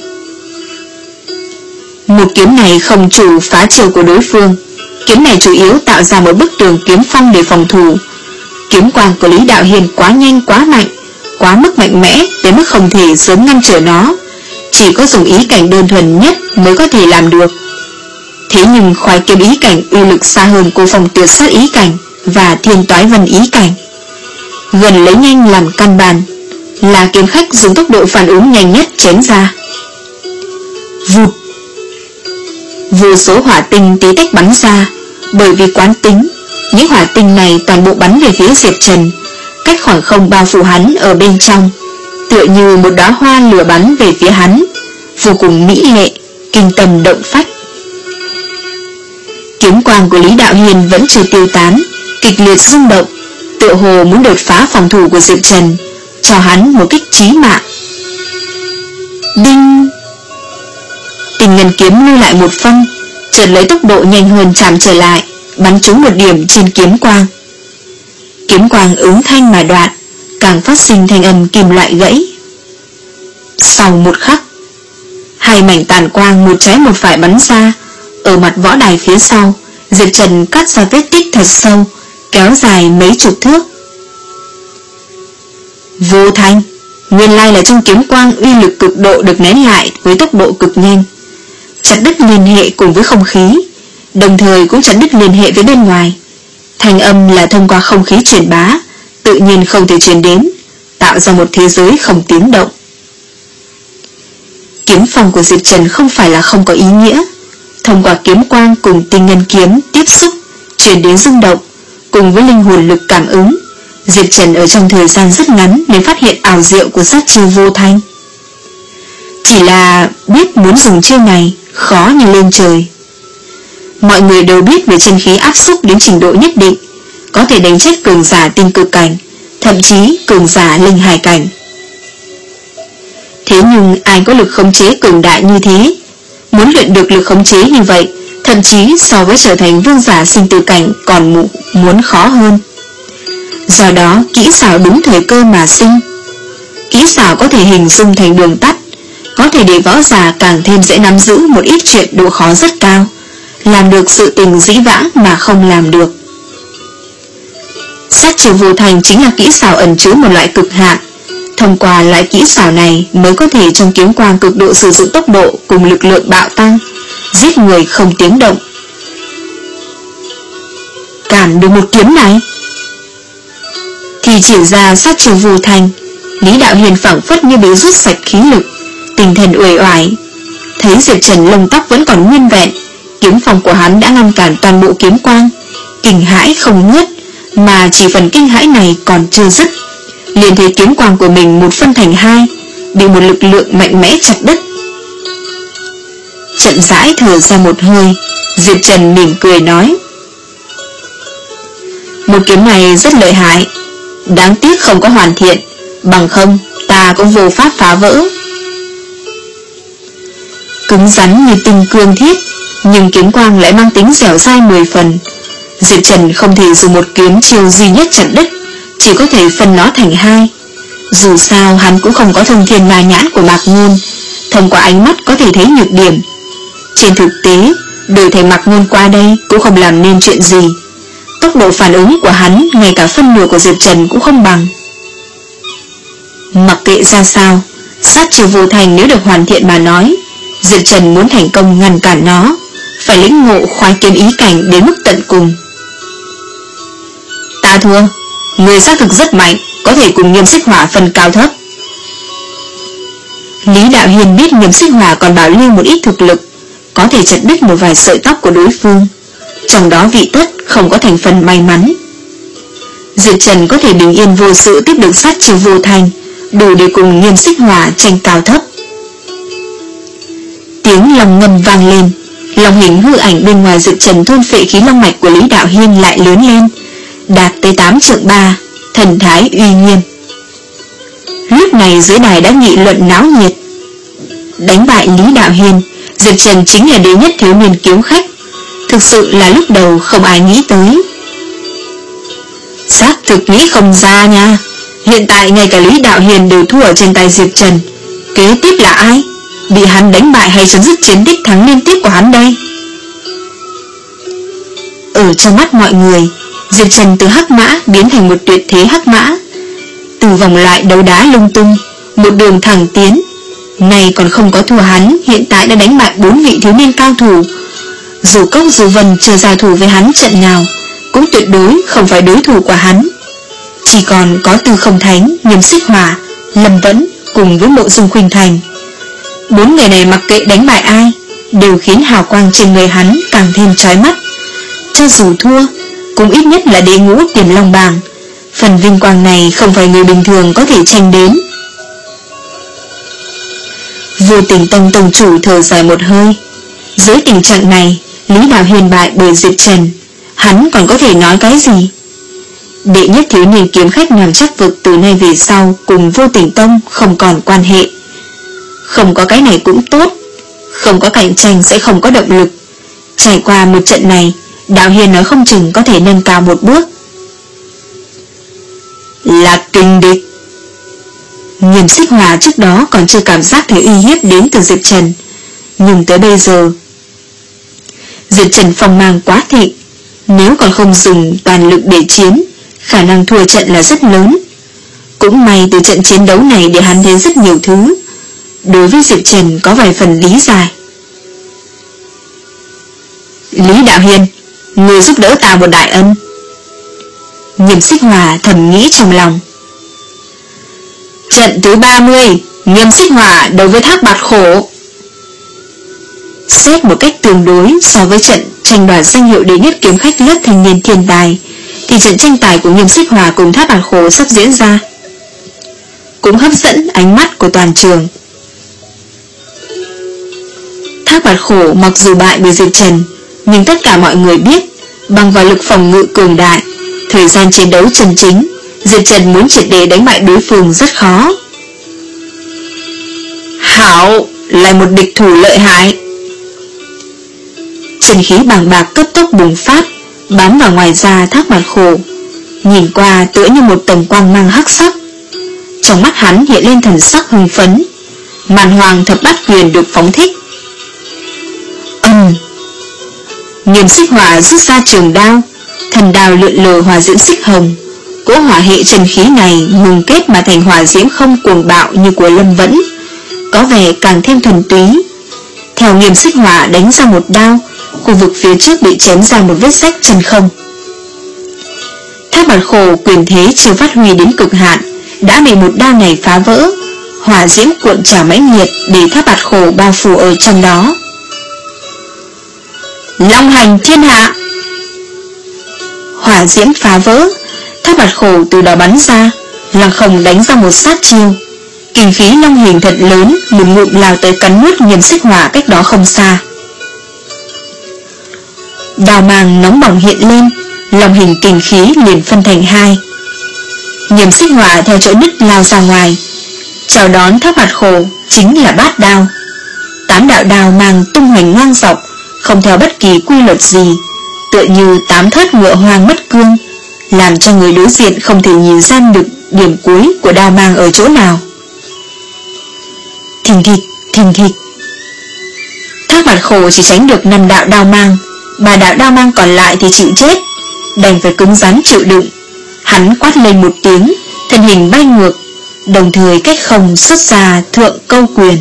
Một kiếm này không chủ phá chiêu của đối phương, kiếm này chủ yếu tạo ra một bức tường kiếm phong để phòng thủ. Kiếm quang của Lý Đạo Hiền quá nhanh quá mạnh, quá mức mạnh mẽ đến mức không thể sớm ngăn trở nó, chỉ có dùng ý cảnh đơn thuần nhất mới có thể làm được. Thế nhưng khoái kiếm ý cảnh uy lực xa hơn Cô Phòng Tuyệt Sát ý cảnh và Thiên Toái Vân ý cảnh. Gần lấy nhanh làm căn bản, là kiếm khách dùng tốc độ phản ứng nhanh nhất chém ra. Vụt! Vô số hỏa tinh tí tách bắn ra, bởi vì quán tính, những hỏa tinh này toàn bộ bắn về phía Diệp Trần, cách khoảng không bao phủ hắn ở bên trong, tựa như một đóa hoa lửa bắn về phía hắn, vô cùng mỹ lệ, kinh tâm động phách. Kiếm quang của Lý Đạo Hiền vẫn chưa tiêu tán, kịch liệt rung động, tựa hồ muốn đột phá phòng thủ của Diệp Trần, cho hắn một kích chí mạng. Đinh! Tình ngân kiếm lưu lại một phân, chợt lấy tốc độ nhanh hơn chạm trở lại, bắn trúng một điểm trên kiếm quang. Kiếm quang ứng thanh mà đoạn, càng phát sinh thanh âm kim loại gãy. Sau một khắc, hai mảnh tàn quang một trái một phải bắn ra, ở mặt võ đài phía sau, Diệp Trần cắt ra vết tích thật sâu, kéo dài mấy chục thước. Vô Thanh, nguyên lai là trong kiếm quang uy lực cực độ được nén lại với tốc độ cực nhanh, chặt đứt liên hệ cùng với không khí, đồng thời cũng chặt đứt liên hệ với bên ngoài. Thanh âm là thông qua không khí truyền bá, tự nhiên không thể truyền đến, tạo ra một thế giới không tiếng động. Kiếm phong của Diệp Trần không phải là không có ý nghĩa, thông qua kiếm quang cùng tinh ngân kiếm tiếp xúc, truyền đến rung động, cùng với linh hồn lực cảm ứng, Diệp Trần ở trong thời gian rất ngắn nên phát hiện ảo diệu của sát chiêu Vô Thanh. Chỉ là biết muốn dùng chiêu này khó như lên trời. Mọi người đều biết về chân khí áp xúc đến trình độ nhất định, có thể đánh chết cường giả tinh cực cảnh, thậm chí cường giả linh hải cảnh. Thế nhưng ai có lực khống chế cường đại như thế? Muốn luyện được lực khống chế như vậy, thậm chí so với trở thành vương giả sinh tử cảnh còn muốn khó hơn. Do đó kỹ xảo đúng thời cơ mà sinh. Kỹ xảo có thể hình dung thành đường tắt, có thể để võ giả càng thêm dễ nắm giữ một ít chuyện độ khó rất cao, làm được sự tình dĩ vãng mà không làm được. Sát chiêu Vô Thanh chính là kỹ xảo ẩn chứa một loại cực hạn. Thông qua loại kỹ xảo này mới có thể trong kiếm quang cực độ sử dụng tốc độ cùng lực lượng bạo tăng, giết người không tiếng động. Cản được một kiếm này thì chỉ ra sát chiêu Vô Thanh, Lý Đạo Hiền phảng phất như bị rút sạch khí lực, tinh thần uể oải. Thấy Diệp Trần lông tóc vẫn còn nguyên vẹn, kiếm phong của hắn đã ngăn cản toàn bộ kiếm quang, kinh hãi không ngớt, mà chỉ phần kinh hãi này còn chưa dứt, liền thấy kiếm quang của mình một phân thành hai, bị một lực lượng mạnh mẽ chặt đứt. Chậm rãi thở ra một hơi, Diệp Trần mỉm cười nói: một kiếm này rất lợi hại, đáng tiếc không có hoàn thiện, bằng không ta cũng vô pháp phá vỡ. Cứng rắn như tinh cương thiết, nhưng kiếm quang lại mang tính dẻo dai mười phần. Diệp Trần không thể dùng một kiếm chiêu duy nhất chặt đứt, chỉ có thể phân nó thành hai. Dù sao hắn cũng không có thông thiên ma nhãn của Mạc Ngôn, thông qua ánh mắt có thể thấy nhược điểm. Trên thực tế, đổi thành Mạc Ngôn qua đây cũng không làm nên chuyện gì. Tốc độ phản ứng của hắn ngay cả phân nửa của Diệp Trần cũng không bằng. Mặc kệ ra sao, sát chiêu vô thành nếu được hoàn thiện mà nói, Diệp Trần muốn thành công ngăn cản nó, phải lĩnh ngộ khoái kiếm ý cảnh đến mức tận cùng. Ta thua, người xác thực rất mạnh, có thể cùng Nghiêm Xích Hỏa phân cao thấp. Lý Đạo Hiền biết Nghiêm Xích Hỏa còn bảo lưu một ít thực lực, có thể chặt đứt một vài sợi tóc của đối phương, trong đó vị tất không có thành phần may mắn. Diệp Trần có thể bình yên vô sự tiếp được sát chiêu vô thành, đủ để cùng Nghiêm Xích Hỏa tranh cao thấp. Tiếng lòng ngầm vang lên, lòng hình hư ảnh bên ngoài Diệp Trần thôn phệ khí long mạch của Lý Đạo Hiên lại lớn lên, đạt tới tám trượng ba, thần thái uy nghiêm. Lúc này dưới đài đã nghị luận náo nhiệt. Đánh bại Lý Đạo Hiên, Diệp Trần chính là đệ nhất thiếu niên kiếm khách, thực sự là lúc đầu không ai nghĩ tới. Xác thực nghĩ không ra nha. Hiện tại ngay cả Lý Đạo Hiền đều thua ở trên tay Diệp Trần, kế tiếp là ai? Bị hắn đánh bại hay chấm dứt chiến tích thắng liên tiếp của hắn đây? Ở trong mắt mọi người, Diệp Trần từ hắc mã biến thành một tuyệt thế hắc mã, từ vòng loại đấu đá lung tung, một đường thẳng tiến. Này còn không có thua hắn, hiện tại đã đánh bại bốn vị thiếu niên cao thủ. Dù Cốc dù Vân chưa giao thủ với hắn trận nào, cũng tuyệt đối không phải đối thủ của hắn. Chỉ còn có Tư Không Thánh, Nghiêm Xích Hỏa, Lâm Vẫn cùng với Mộ Dung Khuynh Thành. Bốn người này mặc kệ đánh bại ai, đều khiến hào quang trên người hắn càng thêm chói mắt. Cho dù thua, cũng ít nhất là đệ ngũ Tiềm Long Bảng. Phần vinh quang này không phải người bình thường có thể tranh đến. Vô Tình Tông tông chủ thở dài một hơi. Dưới tình trạng này, Lý Đạo Hiền bại bởi Diệp Trần, hắn còn có thể nói cái gì? Đệ nhất thiếu niên kiếm khách Nam Chắc Vực từ nay về sau cùng Vô Tình Tông không còn quan hệ. Không có cái này cũng tốt, không có cạnh tranh sẽ không có động lực. Trải qua một trận này, Đạo Hiền nói không chừng có thể nâng cao một bước. Là kình địch. Nghiêm Xích Hỏa trước đó còn chưa cảm giác thấy uy hiếp đến từ Diệp Trần, nhưng tới bây giờ Diệp Trần phong mang quá thịnh, nếu còn không dùng toàn lực để chiến, khả năng thua trận là rất lớn. Cũng may từ trận chiến đấu này để hắn thấy rất nhiều thứ, đối với Diệp Trần có vài phần lý giải. Lý Đạo Hiền, người giúp đỡ ta một đại ân. Nghiêm Xích Hỏa thầm nghĩ trong lòng. Trận thứ ba mươi, Nghiêm Xích Hỏa đối với Thác Bạt Khổ. Xét một cách tương đối so với trận tranh đoạt danh hiệu đệ nhất kiếm khách lớp thanh niên thiên tài, thì trận tranh tài của Nghiêm Xích Hỏa cùng Thác Bạt Khổ sắp diễn ra cũng hấp dẫn ánh mắt của toàn trường. Thác Bạt Khổ mặc dù bại bởi Diệp Trần, nhưng tất cả mọi người biết, bằng vào lực phòng ngự cường đại, thời gian chiến đấu chân chính, Diệp Trần muốn triệt để đánh bại đối phương rất khó. Hảo, lại một địch thủ lợi hại. Chân khí bàng bạc cấp tốc bùng phát, bám vào ngoài da Thác Bạt Khổ, nhìn qua tựa như một tầng quang mang hắc sắc. Trong mắt hắn hiện lên thần sắc hưng phấn, màn hoàng thập bát quyền được phóng thích. Ầm, Nghiêm Xích Hỏa rút ra trường đao, thần đao lượn lờ hỏa diễm xích hồng. Cỗ hỏa hệ chân khí này ngừng kết mà thành hỏa diễm không cuồng bạo như của Lâm Vẫn, có vẻ càng thêm thuần túy. Theo Nghiêm Xích Hỏa đánh ra một đao, khu vực phía trước bị chém ra một vết rách chân không. Thác Bạt Khổ quyền thế chưa phát huy đến cực hạn, đã bị một đao này phá vỡ. Hỏa diễm cuộn trào mãnh liệt để Thác Bạt Khổ bao phủ ở trong đó. Long hành thiên hạ. Hỏa diễm phá vỡ, Thác Bạt Khổ từ đó bắn ra, lăng không đánh ra một sát chiêu. Kinh khí long hình thật lớn, một ngụm lao tới cắn nuốt Nghiêm Xích Hỏa cách đó không xa. Đao mang nóng bỏng hiện lên, long hình kinh khí liền phân thành hai. Nghiêm Xích Hỏa theo chỗ nứt lao ra ngoài, chào đón Thác Bạt Khổ chính là bát đao. Tám đạo đao mang tung hoành ngang dọc, không theo bất kỳ quy luật gì, tựa như tám thớt ngựa hoang mất cương, làm cho người đối diện không thể nhìn ra được điểm cuối của đao mang ở chỗ nào. Thình thịch, thình thịch. Thác Bạt Khổ chỉ tránh được năm đạo đao mang, ba đạo đao mang còn lại thì chịu chết, đành phải cứng rắn chịu đựng. Hắn quát lên một tiếng, thân hình bay ngược, đồng thời cách không xuất ra thượng câu quyền.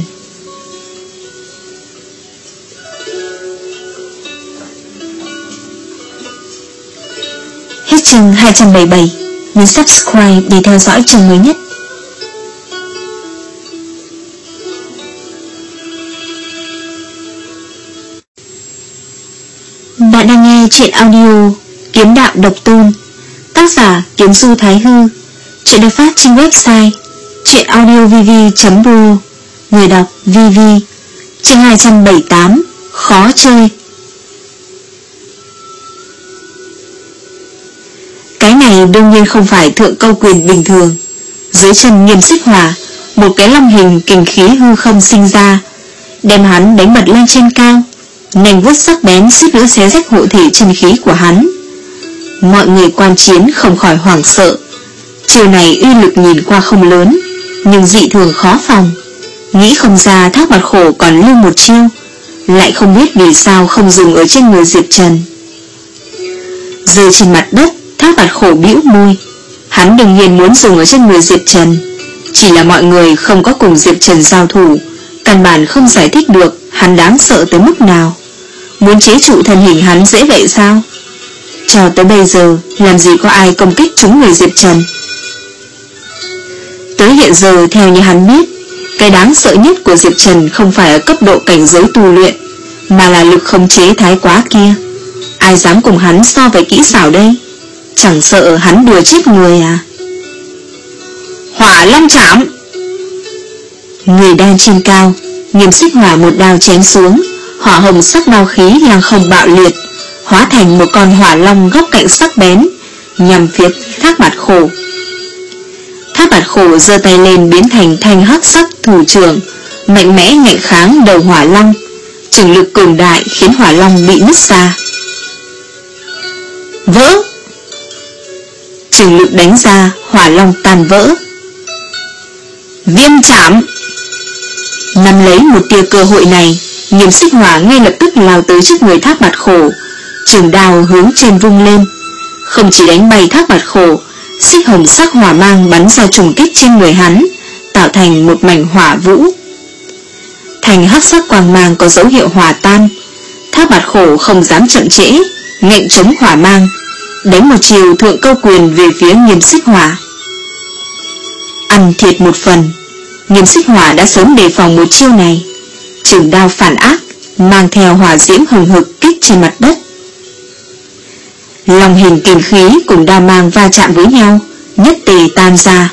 Hết chương hai trăm bảy mươi bảy. Nhấn subscribe để theo dõi chương mới nhất. Bạn đang nghe truyện audio Kiếm Đạo Độc Tôn, tác giả Kiếm Du Thái Hư. Truyện được phát trên website truyện audio v v chấm r o, người đọc vê vê. Chương hai trăm bảy mươi tám. Khó chơi. Cái này đương nhiên không phải thượng câu quyền bình thường. Dưới chân Nghiêm Xích Hỏa, một cái long hình kình khí hư không sinh ra, đem hắn đánh bật lên trên cao, nành vuốt sắc bén suýt nữa xé rách hộ thể chân khí của hắn. Mọi người quan chiến không khỏi hoảng sợ. Chiều này uy lực nhìn qua không lớn, nhưng dị thường khó phòng. Nghĩ không ra Thác Bạt Khổ còn lưu một chiêu, lại không biết vì sao không dùng ở trên người Diệp Trần. Rơi trên mặt đất, Thác Bạt Khổ bĩu môi. Hắn đương nhiên muốn dùng ở trên người Diệp Trần, chỉ là mọi người không có cùng Diệp Trần giao thủ, căn bản không giải thích được hắn đáng sợ tới mức nào. Muốn chế trụ thân hình hắn dễ vậy sao? Cho tới bây giờ làm gì có ai công kích trúng người Diệp Trần. Tới hiện giờ theo như hắn biết, cái đáng sợ nhất của Diệp Trần không phải ở cấp độ cảnh giới tu luyện, mà là lực khống chế thái quá kia. Ai dám cùng hắn so về kỹ xảo đây? Chẳng sợ hắn đùa chết người à? Hỏa Long Trảm. Người đang trên cao, Nghiêm Xích Hỏa một đao chém xuống, hỏa hồng sắc đao khí lăng không bạo liệt, hóa thành một con hỏa long góc cạnh sắc bén, nhằm phía Thác Bạt Khổ. Thác Bạt Khổ giơ tay lên biến thành thanh hắc sắc thủ trưởng, mạnh mẽ ngạnh kháng đầu hỏa long. Trường lực cường đại khiến hỏa long bị nứt ra. Vỡ. Trường lực đánh ra, hỏa long tan vỡ. Viêm chạm. Nắm lấy một tia cơ hội này, Nghiêm Xích Hỏa ngay lập tức lao tới trước người Thác Bạt Khổ, trường đao hướng trên vung lên. Không chỉ đánh bay Thác Bạt Khổ, xích hồng sắc hỏa mang bắn ra trùng kích trên người hắn, tạo thành một mảnh hỏa vũ. Thành hắc sắc quang mang có dấu hiệu hỏa tan. Thác Bạt Khổ không dám chậm trễ, ngạnh chống hỏa mang, đánh một chiều thượng câu quyền về phía Nghiêm Xích Hỏa. Ăn thiệt một phần. Nghiêm Xích Hỏa đã sớm đề phòng một chiêu này. Trường đao phản ác mang theo hỏa diễm hừng hực kích trên mặt đất. Long hình kình khí cùng đao mang va chạm với nhau, nhất tề tan ra.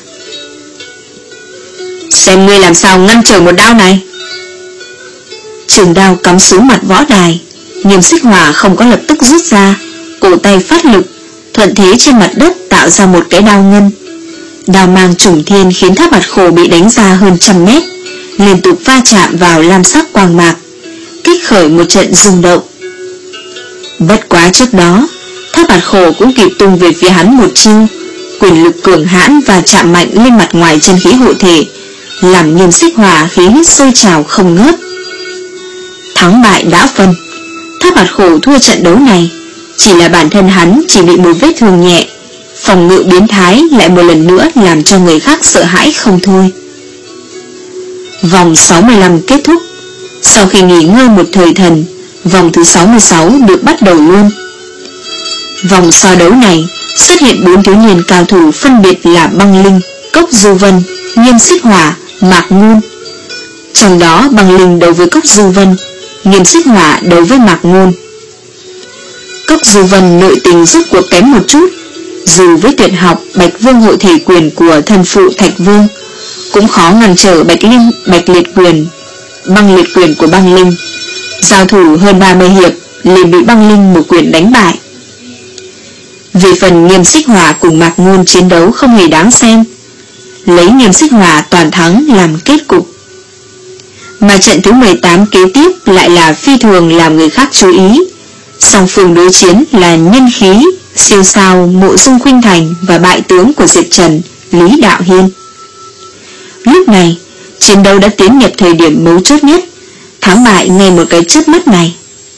Xem ngươi làm sao ngăn trở một đao này. Trường đao cắm xuống mặt võ đài. Nghiêm Xích Hỏa không có lập tức rút ra, cổ tay phát lực, thuận thế trên mặt đất tạo ra một cái đao ngân. Đao mang trùng thiên khiến Thác Bạt Khổ bị đánh ra hơn trăm mét, liên tục va chạm vào lam sắc quang mạc, kích khởi một trận rung động. Bất quá trước đó, Thác Bạt Khổ cũng kịp tung về phía hắn một chiêu, quyền lực cường hãn và chạm mạnh lên mặt ngoài chân khí hộ thể, làm Nghiêm Xích Hỏa khí huyết sôi trào không ngớt. Thắng bại đã phân. Thác Bạt Khổ thua trận đấu này, chỉ là bản thân hắn chỉ bị một vết thương nhẹ, phòng ngự biến thái lại một lần nữa làm cho người khác sợ hãi không thôi. Vòng sáu mươi lăm kết thúc. Sau khi nghỉ ngơi một thời thần, vòng thứ sáu mươi sáu được bắt đầu luôn. Vòng so đấu này xuất hiện bốn thiếu niên cao thủ phân biệt là Băng Linh, Cốc Du Vân, Nghiêm Xích Hỏa, Mạc Ngôn. Trong đó Băng Linh đấu với Cốc Du Vân, Nghiêm Xích Hỏa đấu với Mạc Ngôn. Cốc Du Vân nội tình rốt cuộc kém một chút, dù với tuyệt học Bạch Vương Hội Thể Quyền của thân phụ Thạch Vương, cũng khó ngăn trở Bạch Linh Bạch Liệt Quyền, Băng Liệt Quyền của Băng Linh. Giao thủ hơn ba mươi hiệp liền bị Băng Linh một quyền đánh bại. Về phần Nghiêm Xích Hỏa cùng Mạc Ngôn chiến đấu không hề đáng xem, lấy Nghiêm Xích Hỏa toàn thắng làm kết cục. Mà trận thứ mười tám kế tiếp lại là phi thường làm người khác chú ý. Song phương đối chiến là nhân khí siêu sao Mộ Dung Khuynh Thành và bại tướng của Diệp Trần, Lý Đạo Hiên. Lúc này chiến đấu đã tiến nhập thời điểm mấu chốt nhất, thắng bại ngay một cái chớp mắt này.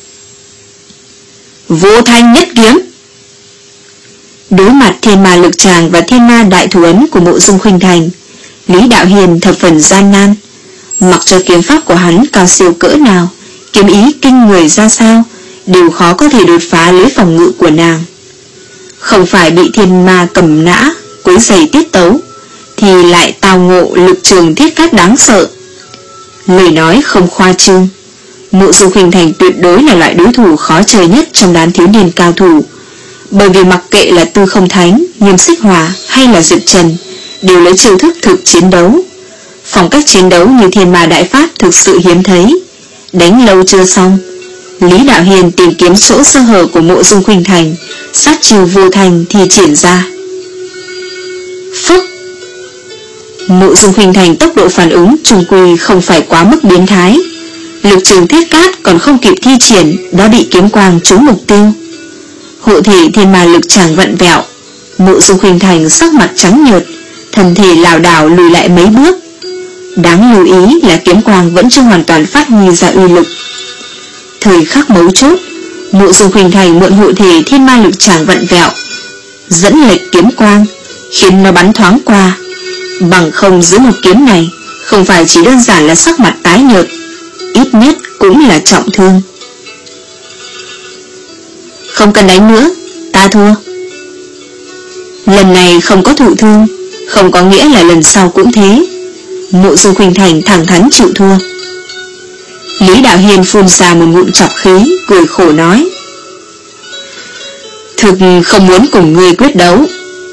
Vô Thanh nhất kiếm. Đối mặt thiên ma lực tràng và thiên ma đại thủ ấn của Mộ Dung Khuynh Thành, Lý Đạo Hiên thập phần gian nan. Mặc cho kiếm pháp của hắn cao siêu cỡ nào, kiếm ý kinh người ra sao, đều khó có thể đột phá lưới phòng ngự của nàng. Không phải bị thiên ma cầm nã quấy rầy tiết tấu, thì lại tao ngộ lực trường thiết cát đáng sợ. Lời nói không khoa trương, Mộ Dung Khuynh Thành tuyệt đối là loại đối thủ khó chơi nhất trong đám thiếu niên cao thủ. Bởi vì mặc kệ là Tư Không Thánh, Nghiêm Xích Hỏa hay là Diệp Trần, đều lấy chiêu thức thực chiến đấu. Phong cách chiến đấu như thiên ma đại pháp thực sự hiếm thấy. Đánh lâu chưa xong, Lý Đạo Hiên tìm kiếm chỗ sơ hở của Mộ Dung Khuynh Thành, sát chiêu vô thành thì triển ra. Phúc! Mộ Dung Khuynh Thành tốc độ phản ứng trùng quy không phải quá mức biến thái. Lực trường thiết cát còn không kịp thi triển đã bị kiếm quang trúng mục tiêu. Hộ thể thiên ma lực tràng vặn vẹo, Mộ Dung Khuynh Thành sắc mặt trắng nhợt, thân thể lảo đảo lùi lại mấy bước. Đáng lưu ý là kiếm quang vẫn chưa hoàn toàn phát huy ra uy lực. Thời khắc mấu chốt, Mộ Dung Khuynh Thành mượn hộ thể thiên ma lực tràng vặn vẹo, dẫn lệch kiếm quang, khiến nó bắn thoáng qua. Bằng không dưới một kiếm này, không phải chỉ đơn giản là sắc mặt tái nhợt, ít nhất cũng là trọng thương. Không cần đánh nữa, ta thua. Lần này không có thụ thương, không có nghĩa là lần sau cũng thế. Mộ Dung Khuynh Thành thẳng thắn chịu thua. Lý Đạo Hiên phun ra một ngụm trọc khí, cười khổ nói: Thực không muốn cùng ngươi quyết đấu.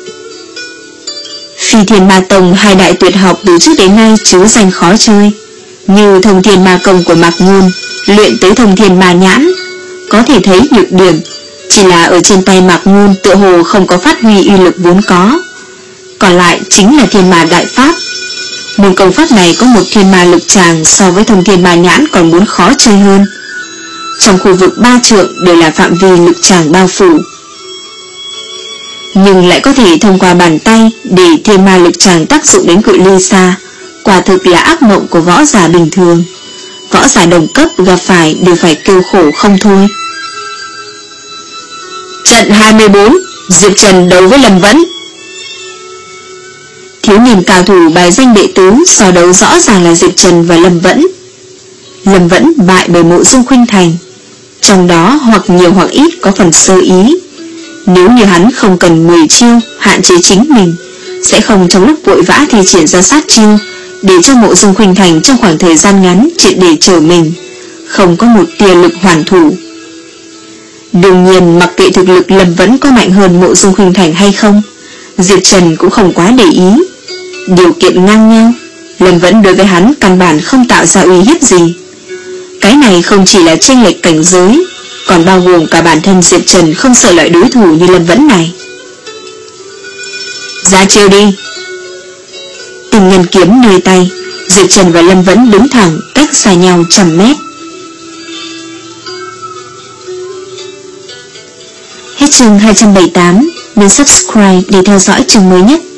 Phi Thiên Ma Tông hai đại tuyệt học từ trước đến nay chứ danh khó chơi, như Thông Thiên Ma Công của Mạc Ngôn luyện tới Thông Thiên Ma Nhãn, có thể thấy nhược điểm chỉ là ở trên tay Mạc Ngôn tựa hồ không có phát huy uy lực vốn có. Còn lại chính là Thiên Ma Đại Pháp. Môn công pháp này có một thiên ma lực tràng so với Thông Thiên Ma Nhãn còn muốn khó chơi hơn. Trong khu vực ba trượng đều là phạm vi lực tràng bao phủ, nhưng lại có thể thông qua bàn tay để thiên ma lực tràng tác dụng đến cự ly xa. Quả thực là ác mộng của võ giả bình thường. Võ giả đồng cấp gặp phải đều phải kêu khổ không thôi. Trận hai mươi bốn, Diệp Trần đấu với Lâm Vẫn. Thiếu niên cao thủ bài danh đệ tứ so đấu rõ ràng là Diệp Trần và Lâm Vẫn. Lâm Vẫn bại bởi Mộ Dung Khuynh Thành, trong đó hoặc nhiều hoặc ít có phần sơ ý. Nếu như hắn không cần mười chiêu hạn chế chính mình, sẽ không trong lúc vội vã thi triển ra sát chiêu, để cho Mộ Dung Khuynh Thành trong khoảng thời gian ngắn triệt để trở mình, không có một tia lực hoàn thủ. Đương nhiên mặc kệ thực lực Lâm Vẫn có mạnh hơn Mộ Dung Khuynh Thành hay không, Diệp Trần cũng không quá để ý. Điều kiện ngang nhau, Lâm Vẫn đối với hắn căn bản không tạo ra uy hiếp gì. Cái này không chỉ là chênh lệch cảnh giới, còn bao gồm cả bản thân Diệp Trần không sợ loại đối thủ như Lâm Vẫn này. Ra chiêu đi. Tình nhân kiếm nơi tay, Diệp Trần và Lâm Vẫn đứng thẳng cách xa nhau trăm mét. Hết chương hai trăm bảy mươi tám, nhấn subscribe để theo dõi chương mới nhất.